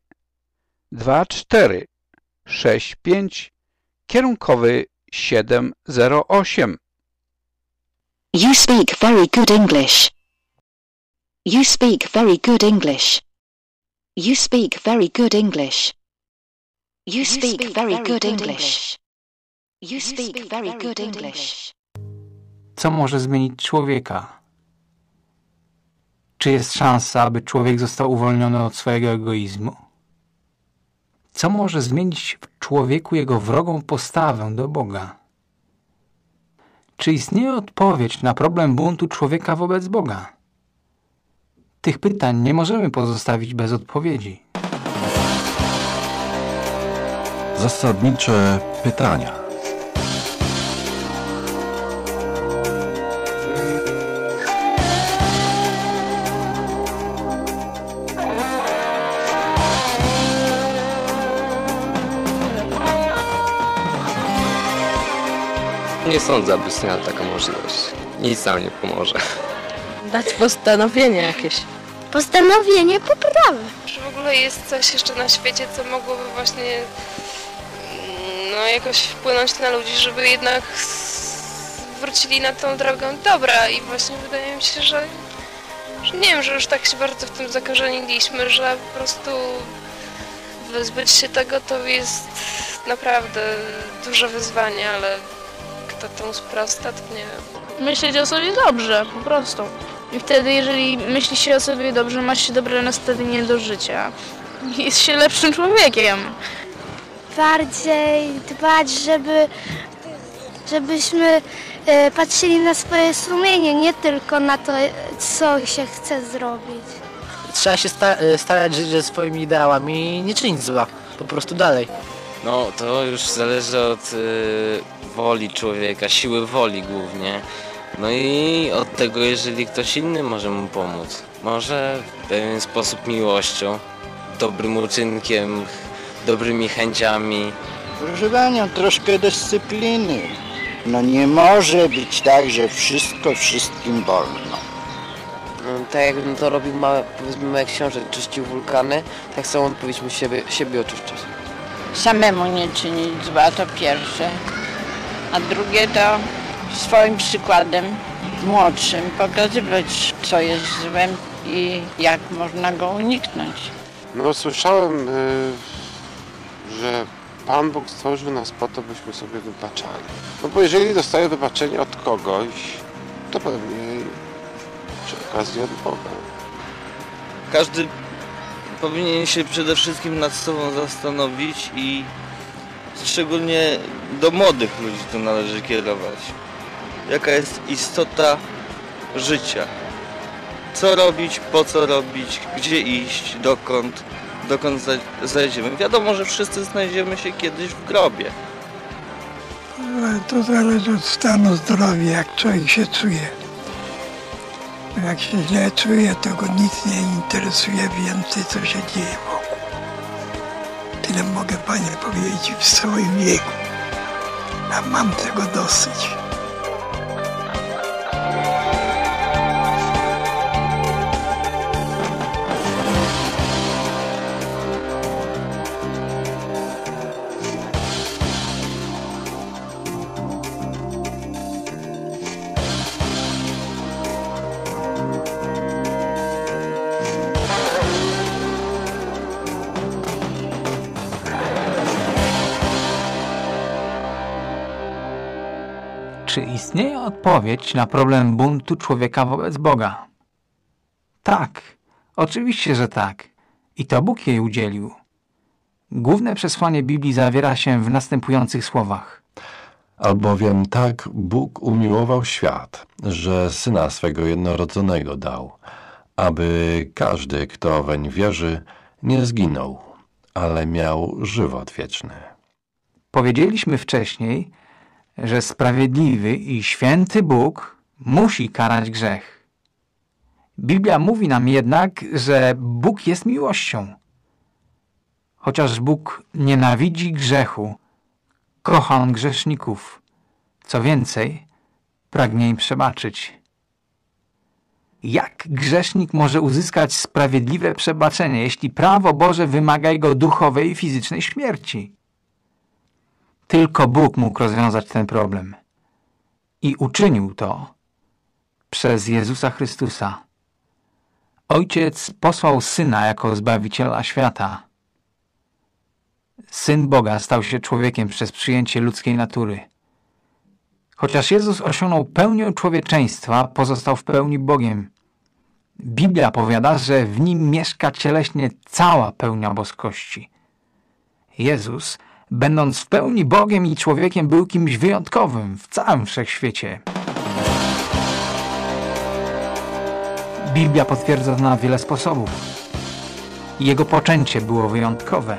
2465 kierunkowy 708. You speak very good English. You speak very good English. You speak very good English. You speak very good English. You speak very good English. Co może zmienić człowieka? Czy jest szansa, aby człowiek został uwolniony od swojego egoizmu? Co może zmienić w człowieku jego wrogą postawę do Boga? Czy istnieje odpowiedź na problem buntu człowieka wobec Boga? Tych pytań nie możemy pozostawić bez odpowiedzi. Zasadnicze pytania. Nie sądzę, aby istniała taka możliwość. Nic nam nie pomoże. Dać postanowienie jakieś. Postanowienie poprawy. Czy w ogóle jest coś jeszcze na świecie, co mogłoby właśnie jakoś wpłynąć na ludzi, żeby jednak wrócili na tą drogę dobra i właśnie wydaje mi się, że nie wiem, że już tak się bardzo w tym zakorzeniliśmy, że po prostu wyzbyć się tego to jest naprawdę duże wyzwanie, ale kto temu sprosta, to nie wiem. Myśleć o sobie dobrze, po prostu. I wtedy, jeżeli myśli się o sobie dobrze, ma się dobre nastawienie do życia. Jest się lepszym człowiekiem. Bardziej dbać, żebyśmy patrzyli na swoje sumienie, nie tylko na to, co się chce zrobić. Trzeba się starać żyć ze swoimi ideałami i nie czynić zła, po prostu dalej. No, to już zależy od woli człowieka, siły woli głównie. No i od tego, jeżeli ktoś inny może mu pomóc. Może w pewien sposób miłością, dobrym uczynkiem, dobrymi chęciami. Proszę panią, troszkę dyscypliny. No nie może być tak, że wszystko wszystkim wolno. Tak jakbym to robił powiedzmy jak książek czyścił wulkany, tak samo powinniśmy siebie oczyszczać. Samemu nie czynić zła, to pierwsze. A drugie to swoim przykładem młodszym pokazywać, co jest złem i jak można go uniknąć. No słyszałem, że Pan Bóg stworzył nas po to, byśmy sobie wybaczali. No bo jeżeli dostaję wybaczenie od kogoś, to pewnie przy okazji od Boga. Każdy powinien się przede wszystkim nad sobą zastanowić i szczególnie do młodych ludzi to należy kierować. Jaka jest istota życia? Co robić, po co robić, gdzie iść, dokąd zajdziemy. Wiadomo, że wszyscy znajdziemy się kiedyś w grobie. To zależy od stanu zdrowia, jak człowiek się czuje. Jak się źle czuje, to go nic nie interesuje więcej, co się dzieje wokół. Tyle mogę Panie powiedzieć w swoim wieku. A mam tego dosyć. Czy istnieje odpowiedź na problem buntu człowieka wobec Boga? Tak, oczywiście, że tak. I to Bóg jej udzielił. Główne przesłanie Biblii zawiera się w następujących słowach. Albowiem tak Bóg umiłował świat, że Syna swego jednorodzonego dał, aby każdy, kto weń wierzy, nie zginął, ale miał żywot wieczny. Powiedzieliśmy wcześniej, że sprawiedliwy i święty Bóg musi karać grzech. Biblia mówi nam jednak, że Bóg jest miłością. Chociaż Bóg nienawidzi grzechu, kocha On grzeszników. Co więcej, pragnie im przebaczyć. Jak grzesznik może uzyskać sprawiedliwe przebaczenie, jeśli prawo Boże wymaga jego duchowej i fizycznej śmierci? Tylko Bóg mógł rozwiązać ten problem. I uczynił to przez Jezusa Chrystusa. Ojciec posłał Syna jako Zbawiciela świata. Syn Boga stał się człowiekiem przez przyjęcie ludzkiej natury. Chociaż Jezus osiągnął pełnię człowieczeństwa, pozostał w pełni Bogiem. Biblia powiada, że w Nim mieszka cieleśnie cała pełnia boskości. Jezus, będąc w pełni Bogiem i człowiekiem, był kimś wyjątkowym w całym wszechświecie. Biblia potwierdza to na wiele sposobów. Jego poczęcie było wyjątkowe.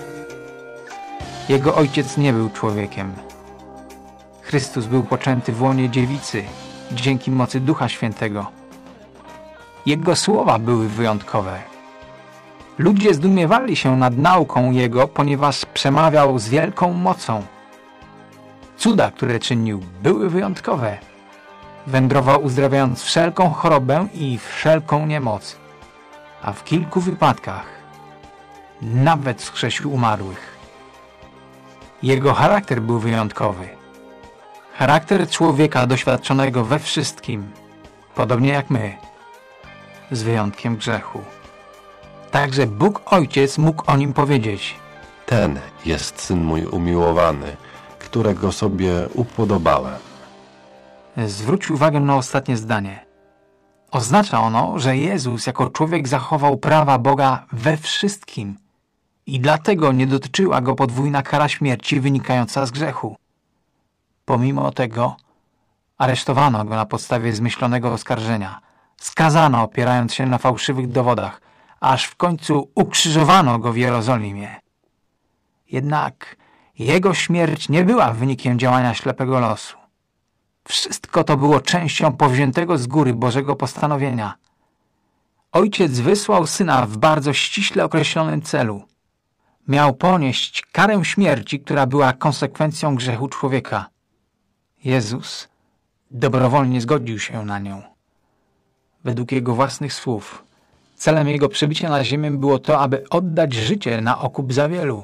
Jego ojciec nie był człowiekiem. Chrystus był poczęty w łonie dziewicy dzięki mocy Ducha Świętego. Jego słowa były wyjątkowe. Ludzie zdumiewali się nad nauką Jego, ponieważ przemawiał z wielką mocą. Cuda, które czynił, były wyjątkowe. Wędrował uzdrawiając wszelką chorobę i wszelką niemoc. A w kilku wypadkach nawet wskrzesił umarłych. Jego charakter był wyjątkowy. Charakter człowieka doświadczonego we wszystkim, podobnie jak my, z wyjątkiem grzechu. Także Bóg Ojciec mógł o nim powiedzieć: Ten jest Syn mój umiłowany, którego sobie upodobałem. Zwróć uwagę na ostatnie zdanie. Oznacza ono, że Jezus jako człowiek zachował prawa Boga we wszystkim i dlatego nie dotyczyła go podwójna kara śmierci wynikająca z grzechu. Pomimo tego aresztowano go na podstawie zmyślonego oskarżenia, skazano opierając się na fałszywych dowodach, aż w końcu ukrzyżowano go w Jerozolimie. Jednak jego śmierć nie była wynikiem działania ślepego losu. Wszystko to było częścią powziętego z góry Bożego postanowienia. Ojciec wysłał Syna w bardzo ściśle określonym celu. Miał ponieść karę śmierci, która była konsekwencją grzechu człowieka. Jezus dobrowolnie zgodził się na nią. Według Jego własnych słów, celem Jego przybycia na ziemię było to, aby oddać życie na okup za wielu.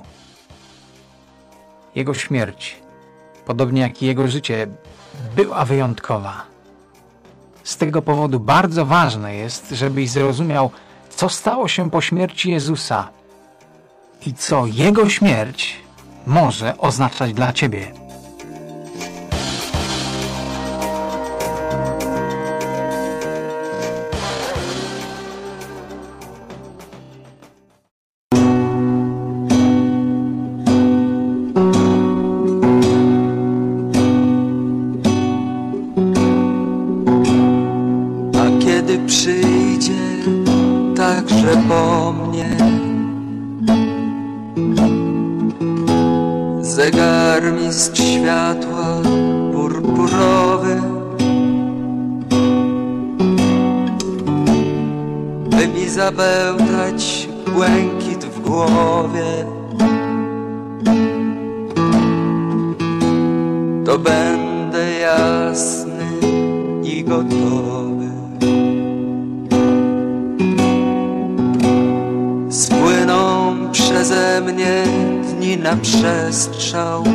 Jego śmierć, podobnie jak i Jego życie, była wyjątkowa. Z tego powodu bardzo ważne jest, żebyś zrozumiał, co stało się po śmierci Jezusa i co Jego śmierć może oznaczać dla Ciebie. Przyjdzie także po mnie zegarmistrz światła purpurowy, by mi zabełtać błękit w głowie, to będę jasny i gotowy. Spłyną przeze mnie dni na przestrzał,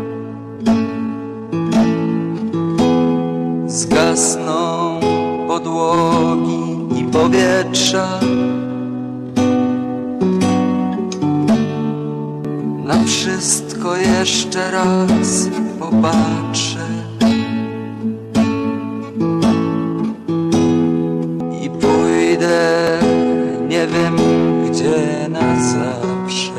zgasną podłogi i powietrza. Na wszystko jeszcze raz popatrzę i pójdę nie wiem gdzie na zawsze.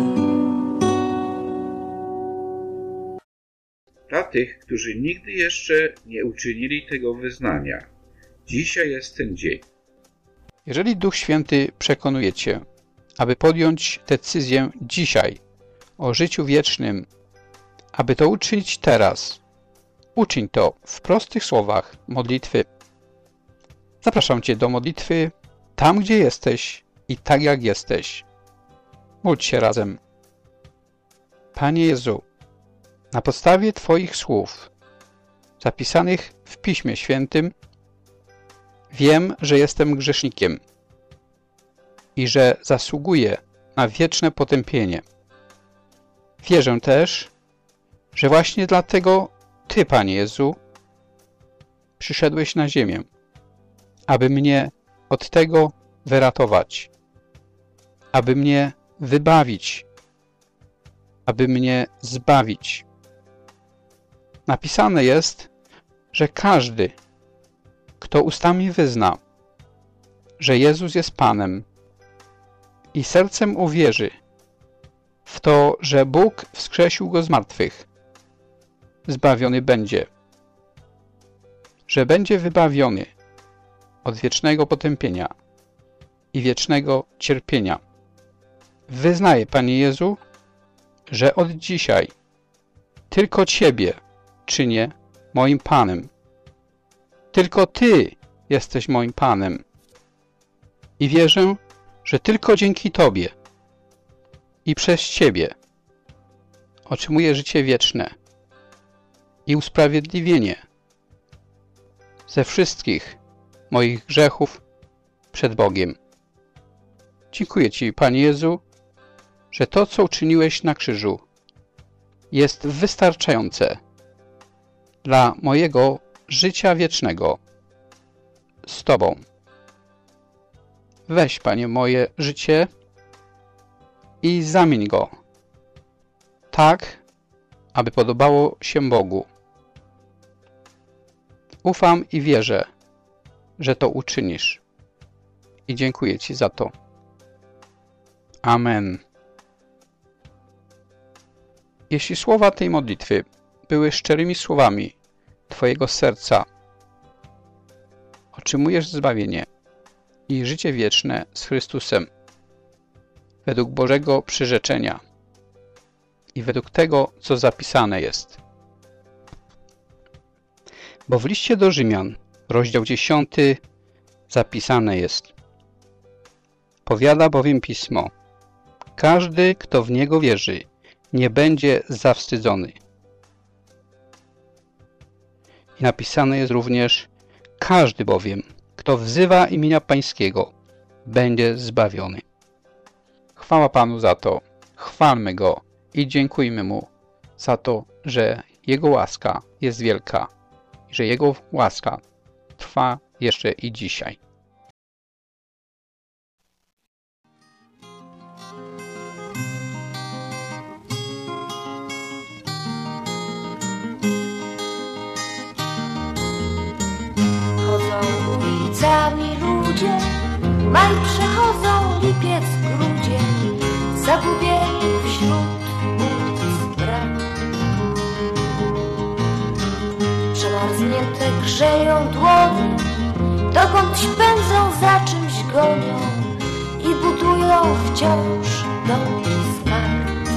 Dla tych, którzy nigdy jeszcze nie uczynili tego wyznania, dzisiaj jest ten dzień. Jeżeli Duch Święty przekonuje Cię, aby podjąć decyzję dzisiaj o życiu wiecznym, aby to uczynić teraz, uczyń to w prostych słowach modlitwy. Zapraszam Cię do modlitwy tam, gdzie jesteś i tak, jak jesteś. Módl się razem. Panie Jezu, na podstawie Twoich słów, zapisanych w Piśmie Świętym, wiem, że jestem grzesznikiem i że zasługuję na wieczne potępienie. Wierzę też, że właśnie dlatego Ty, Panie Jezu, przyszedłeś na ziemię, aby mnie od tego wyratować, aby mnie wybawić, aby mnie zbawić. Napisane jest, że każdy, kto ustami wyzna, że Jezus jest Panem i sercem uwierzy w to, że Bóg wskrzesił Go z martwych, zbawiony będzie, że będzie wybawiony od wiecznego potępienia i wiecznego cierpienia. Wyznaję, Panie Jezu, że od dzisiaj tylko Ciebie czynię moim Panem. Tylko Ty jesteś moim Panem. I wierzę, że tylko dzięki Tobie i przez Ciebie otrzymuję życie wieczne i usprawiedliwienie ze wszystkich moich grzechów przed Bogiem. Dziękuję Ci, Panie Jezu, że to, co uczyniłeś na krzyżu, jest wystarczające dla mojego życia wiecznego z Tobą. Weź, Panie, moje życie i zamień go tak, aby podobało się Bogu. Ufam i wierzę, że to uczynisz. I dziękuję Ci za to. Amen. Jeśli słowa tej modlitwy były szczerymi słowami Twojego serca, otrzymujesz zbawienie i życie wieczne z Chrystusem według Bożego przyrzeczenia i według tego, co zapisane jest. Bo w liście do Rzymian, rozdział 10, zapisane jest: powiada bowiem Pismo, każdy, kto w Niego wierzy, nie będzie zawstydzony. I napisane jest również: każdy bowiem, kto wzywa imienia Pańskiego, będzie zbawiony. Chwała Panu za to, chwalmy Go i dziękujmy Mu za to, że Jego łaska jest wielka i że Jego łaska trwa jeszcze i dzisiaj. Chodzą ulicami ludzie, maj przechodzą, lipiec grudzień, zagubieni wśród ulic bram. Przemarznięte grzeją dłonie, dokądś pędzą, za czymś gonią i budują wciąż domki z kart.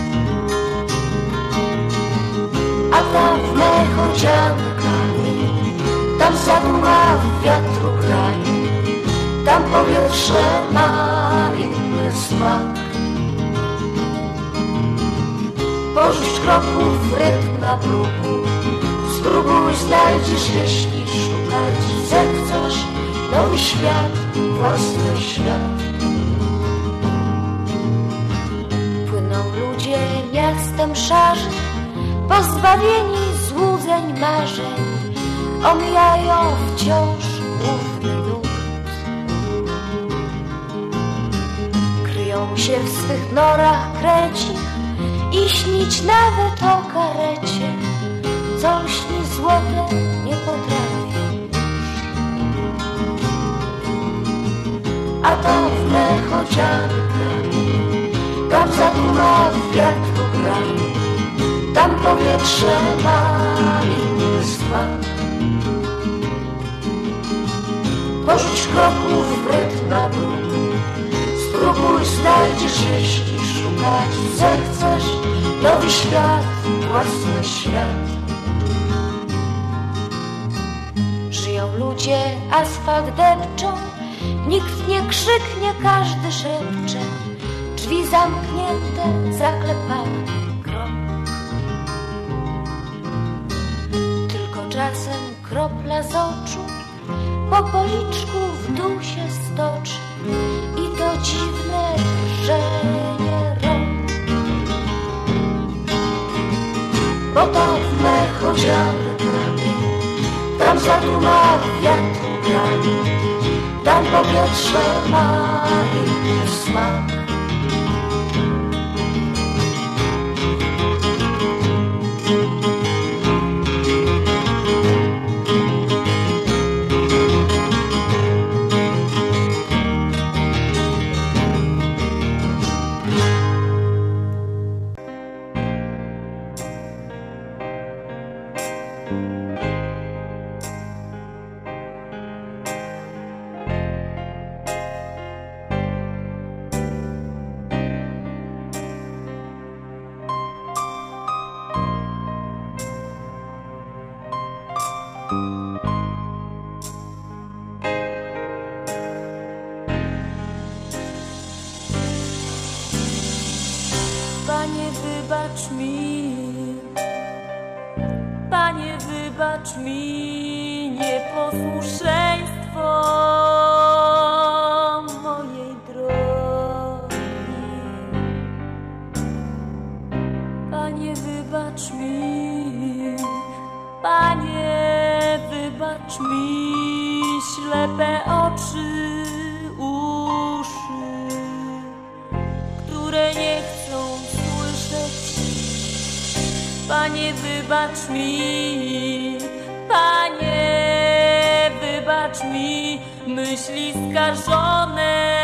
A tam w mech odziankami, tam zaduma w wiatru kraj, tam powietrze ma inny smak. Porzuć kroków rytm na bruku, spróbuj, znajdziesz, jeśli szukać zechcesz. Nowy świat, własny świat. Płyną ludzie miastem szarzy, pozbawieni złudzeń, marzeń, omijają wciąż główny nurt. Kryją się w swych norach krecich i śnić nawet o karecie, co lśni złote nie potrafię już. A tam w mech odziankami, tam zaduma w wiatru kraj, tam powietrze ma inny smak. Porzuć kroków rytm na bruku, spróbuj, znajdziesz, jeśli szukać zechcesz. Nowy świat, własny świat. Żyją ludzie, asfalt depczą, nikt nie krzyknie, każdy szepcze. Drzwi zamknięte, zaklepane, krok. Tylko czasem kropla z oczu po policzku w dół się stoczy i to dziwne drżenie rąk. Bo to w mech odziankami, tam zaduma w wiatru grani, tam powietrze ma inny smak. Panie, wybacz mi, Panie, wybacz mi nieposłuszeństwo mojej drogi. Panie, wybacz mi, Panie, wybacz mi ślepe oczy, uszy, które nie chcą słyszeć. Panie, wybacz mi, Panie, wybacz mi myśli skarżone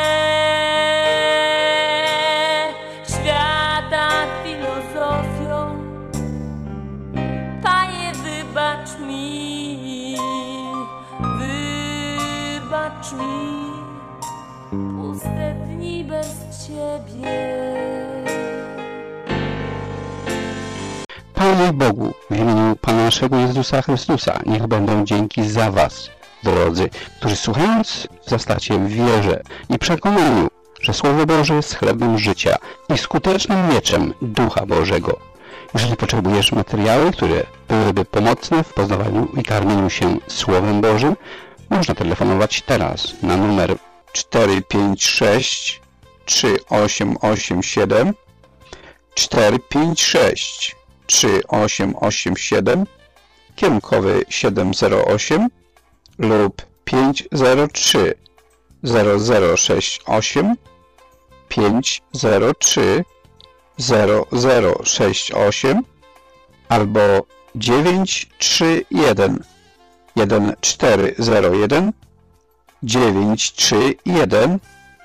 świata filozofią. Panie, wybacz mi, wybacz mi puste dni bez Ciebie. Panie, Panie Bogu, w imieniu Pana naszego Jezusa Chrystusa, niech będą dzięki za Was, drodzy, którzy słuchając wzrastacie w wierze i przekonaniu, że Słowo Boże jest chlebem życia i skutecznym mieczem Ducha Bożego. Jeżeli potrzebujesz materiały, które byłyby pomocne w poznawaniu i karmieniu się Słowem Bożym, można telefonować teraz na numer 456 3887 456 3887 kierunkowy 708 lub 503 0068 503 0068 albo 931 1401 931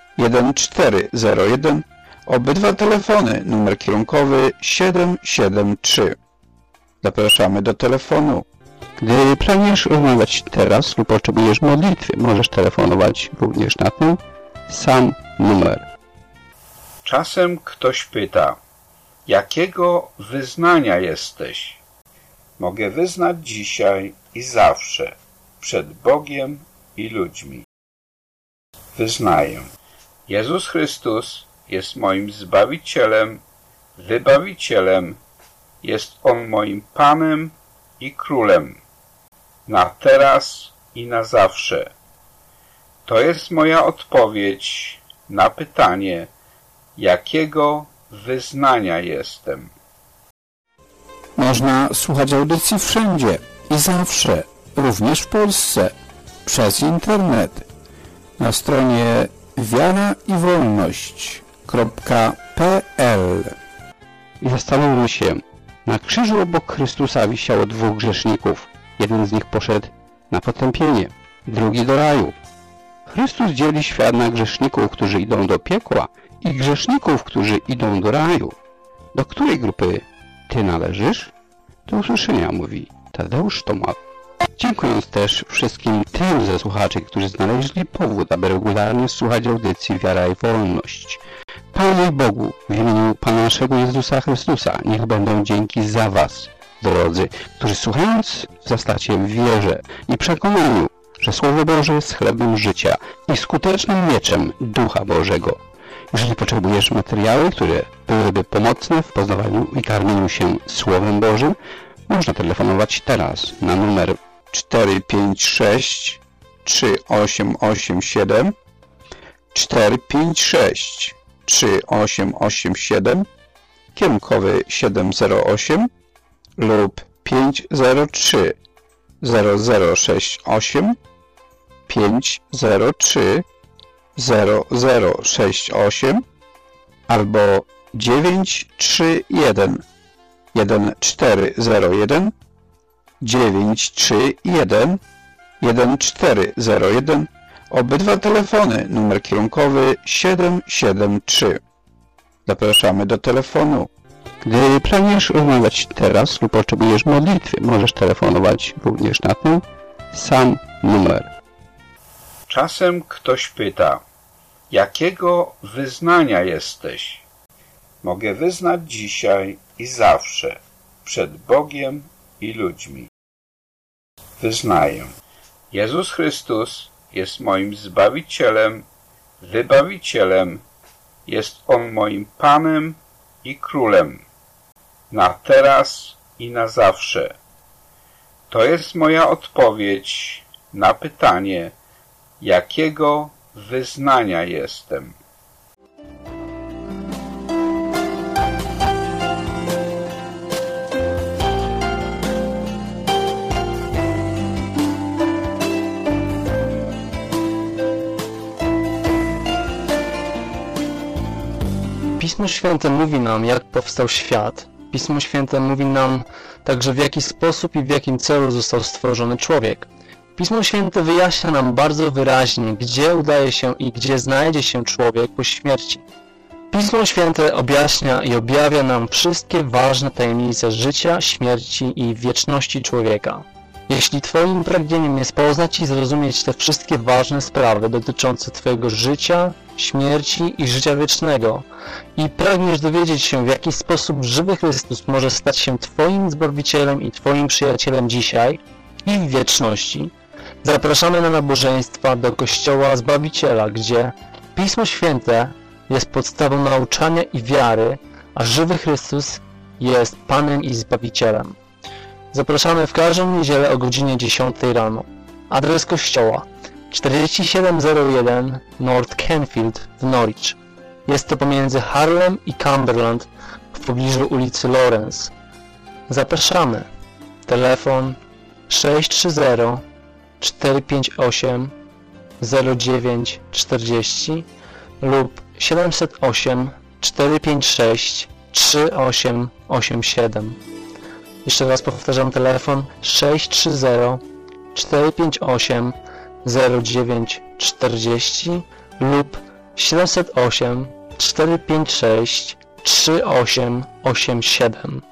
1401. Obydwa telefony, numer kierunkowy 773. Zapraszamy do telefonu. Gdy pragniesz rozmawiać teraz lub potrzebujesz modlitwy, możesz telefonować również na ten sam numer. Czasem ktoś pyta, jakiego wyznania jesteś? Mogę wyznać dzisiaj i zawsze, przed Bogiem i ludźmi. Wyznaję. Jezus Chrystus jest moim Zbawicielem, Wybawicielem, jest On moim Panem i Królem, na teraz i na zawsze. To jest moja odpowiedź na pytanie, jakiego wyznania jestem. Można słuchać audycji wszędzie i zawsze, również w Polsce, przez internet, na stronie wiaraiwolność.pl. I zastanówmy się, na krzyżu obok Chrystusa wisiało dwóch grzeszników. Jeden z nich poszedł na potępienie, drugi do raju. Chrystus dzieli świat na grzeszników, którzy idą do piekła i grzeszników, którzy idą do raju. Do której grupy Ty należysz? Do usłyszenia, mówi Tadeusz Tomal. Dziękując też wszystkim tym ze słuchaczy, którzy znaleźli powód, aby regularnie słuchać audycji Wiara i Wolność. Panie Bogu, w imieniu Pana naszego Jezusa Chrystusa, niech będą dzięki za Was, drodzy, którzy słuchając wzrastacie w wierze i przekonaniu, że Słowo Boże jest chlebem życia i skutecznym mieczem Ducha Bożego. Jeżeli potrzebujesz materiały, które byłyby pomocne w poznawaniu i karmieniu się Słowem Bożym, można telefonować teraz na numer 456 3887 456 3887 kierunkowy 708 lub 503 0068 503 0068 albo 931 1401 931 1401. Obydwa telefony, numer kierunkowy 773. Zapraszamy do telefonu. Gdy pragniesz rozmawiać teraz lub potrzebujesz modlitwy, możesz telefonować również na ten sam numer. Czasem ktoś pyta, jakiego wyznania jesteś? Mogę wyznać dzisiaj i zawsze, przed Bogiem i ludźmi. Wyznaję. Jezus Chrystus jest moim Zbawicielem, Wybawicielem, jest On moim Panem i Królem, na teraz i na zawsze. To jest moja odpowiedź na pytanie, jakiego wyznania jestem. Pismo Święte mówi nam, jak powstał świat. Pismo Święte mówi nam także, w jaki sposób i w jakim celu został stworzony człowiek. Pismo Święte wyjaśnia nam bardzo wyraźnie, gdzie udaje się i gdzie znajdzie się człowiek po śmierci. Pismo Święte objaśnia i objawia nam wszystkie ważne tajemnice życia, śmierci i wieczności człowieka. Jeśli Twoim pragnieniem jest poznać i zrozumieć te wszystkie ważne sprawy dotyczące Twojego życia, śmierci i życia wiecznego i pragniesz dowiedzieć się, w jaki sposób żywy Chrystus może stać się Twoim Zbawicielem i Twoim przyjacielem dzisiaj i w wieczności, zapraszamy na nabożeństwa do Kościoła Zbawiciela, gdzie Pismo Święte jest podstawą nauczania i wiary, a żywy Chrystus jest Panem i Zbawicielem. Zapraszamy w każdą niedzielę o godzinie 10 rano. Adres kościoła 4701 North Canfield w Norwich. Jest to pomiędzy Harlem i Cumberland w pobliżu ulicy Lawrence. Zapraszamy. Telefon 630 458 0940 lub 708 456 3887. Jeszcze raz powtarzam, telefon 630 458 0940 lub 708 456 3887.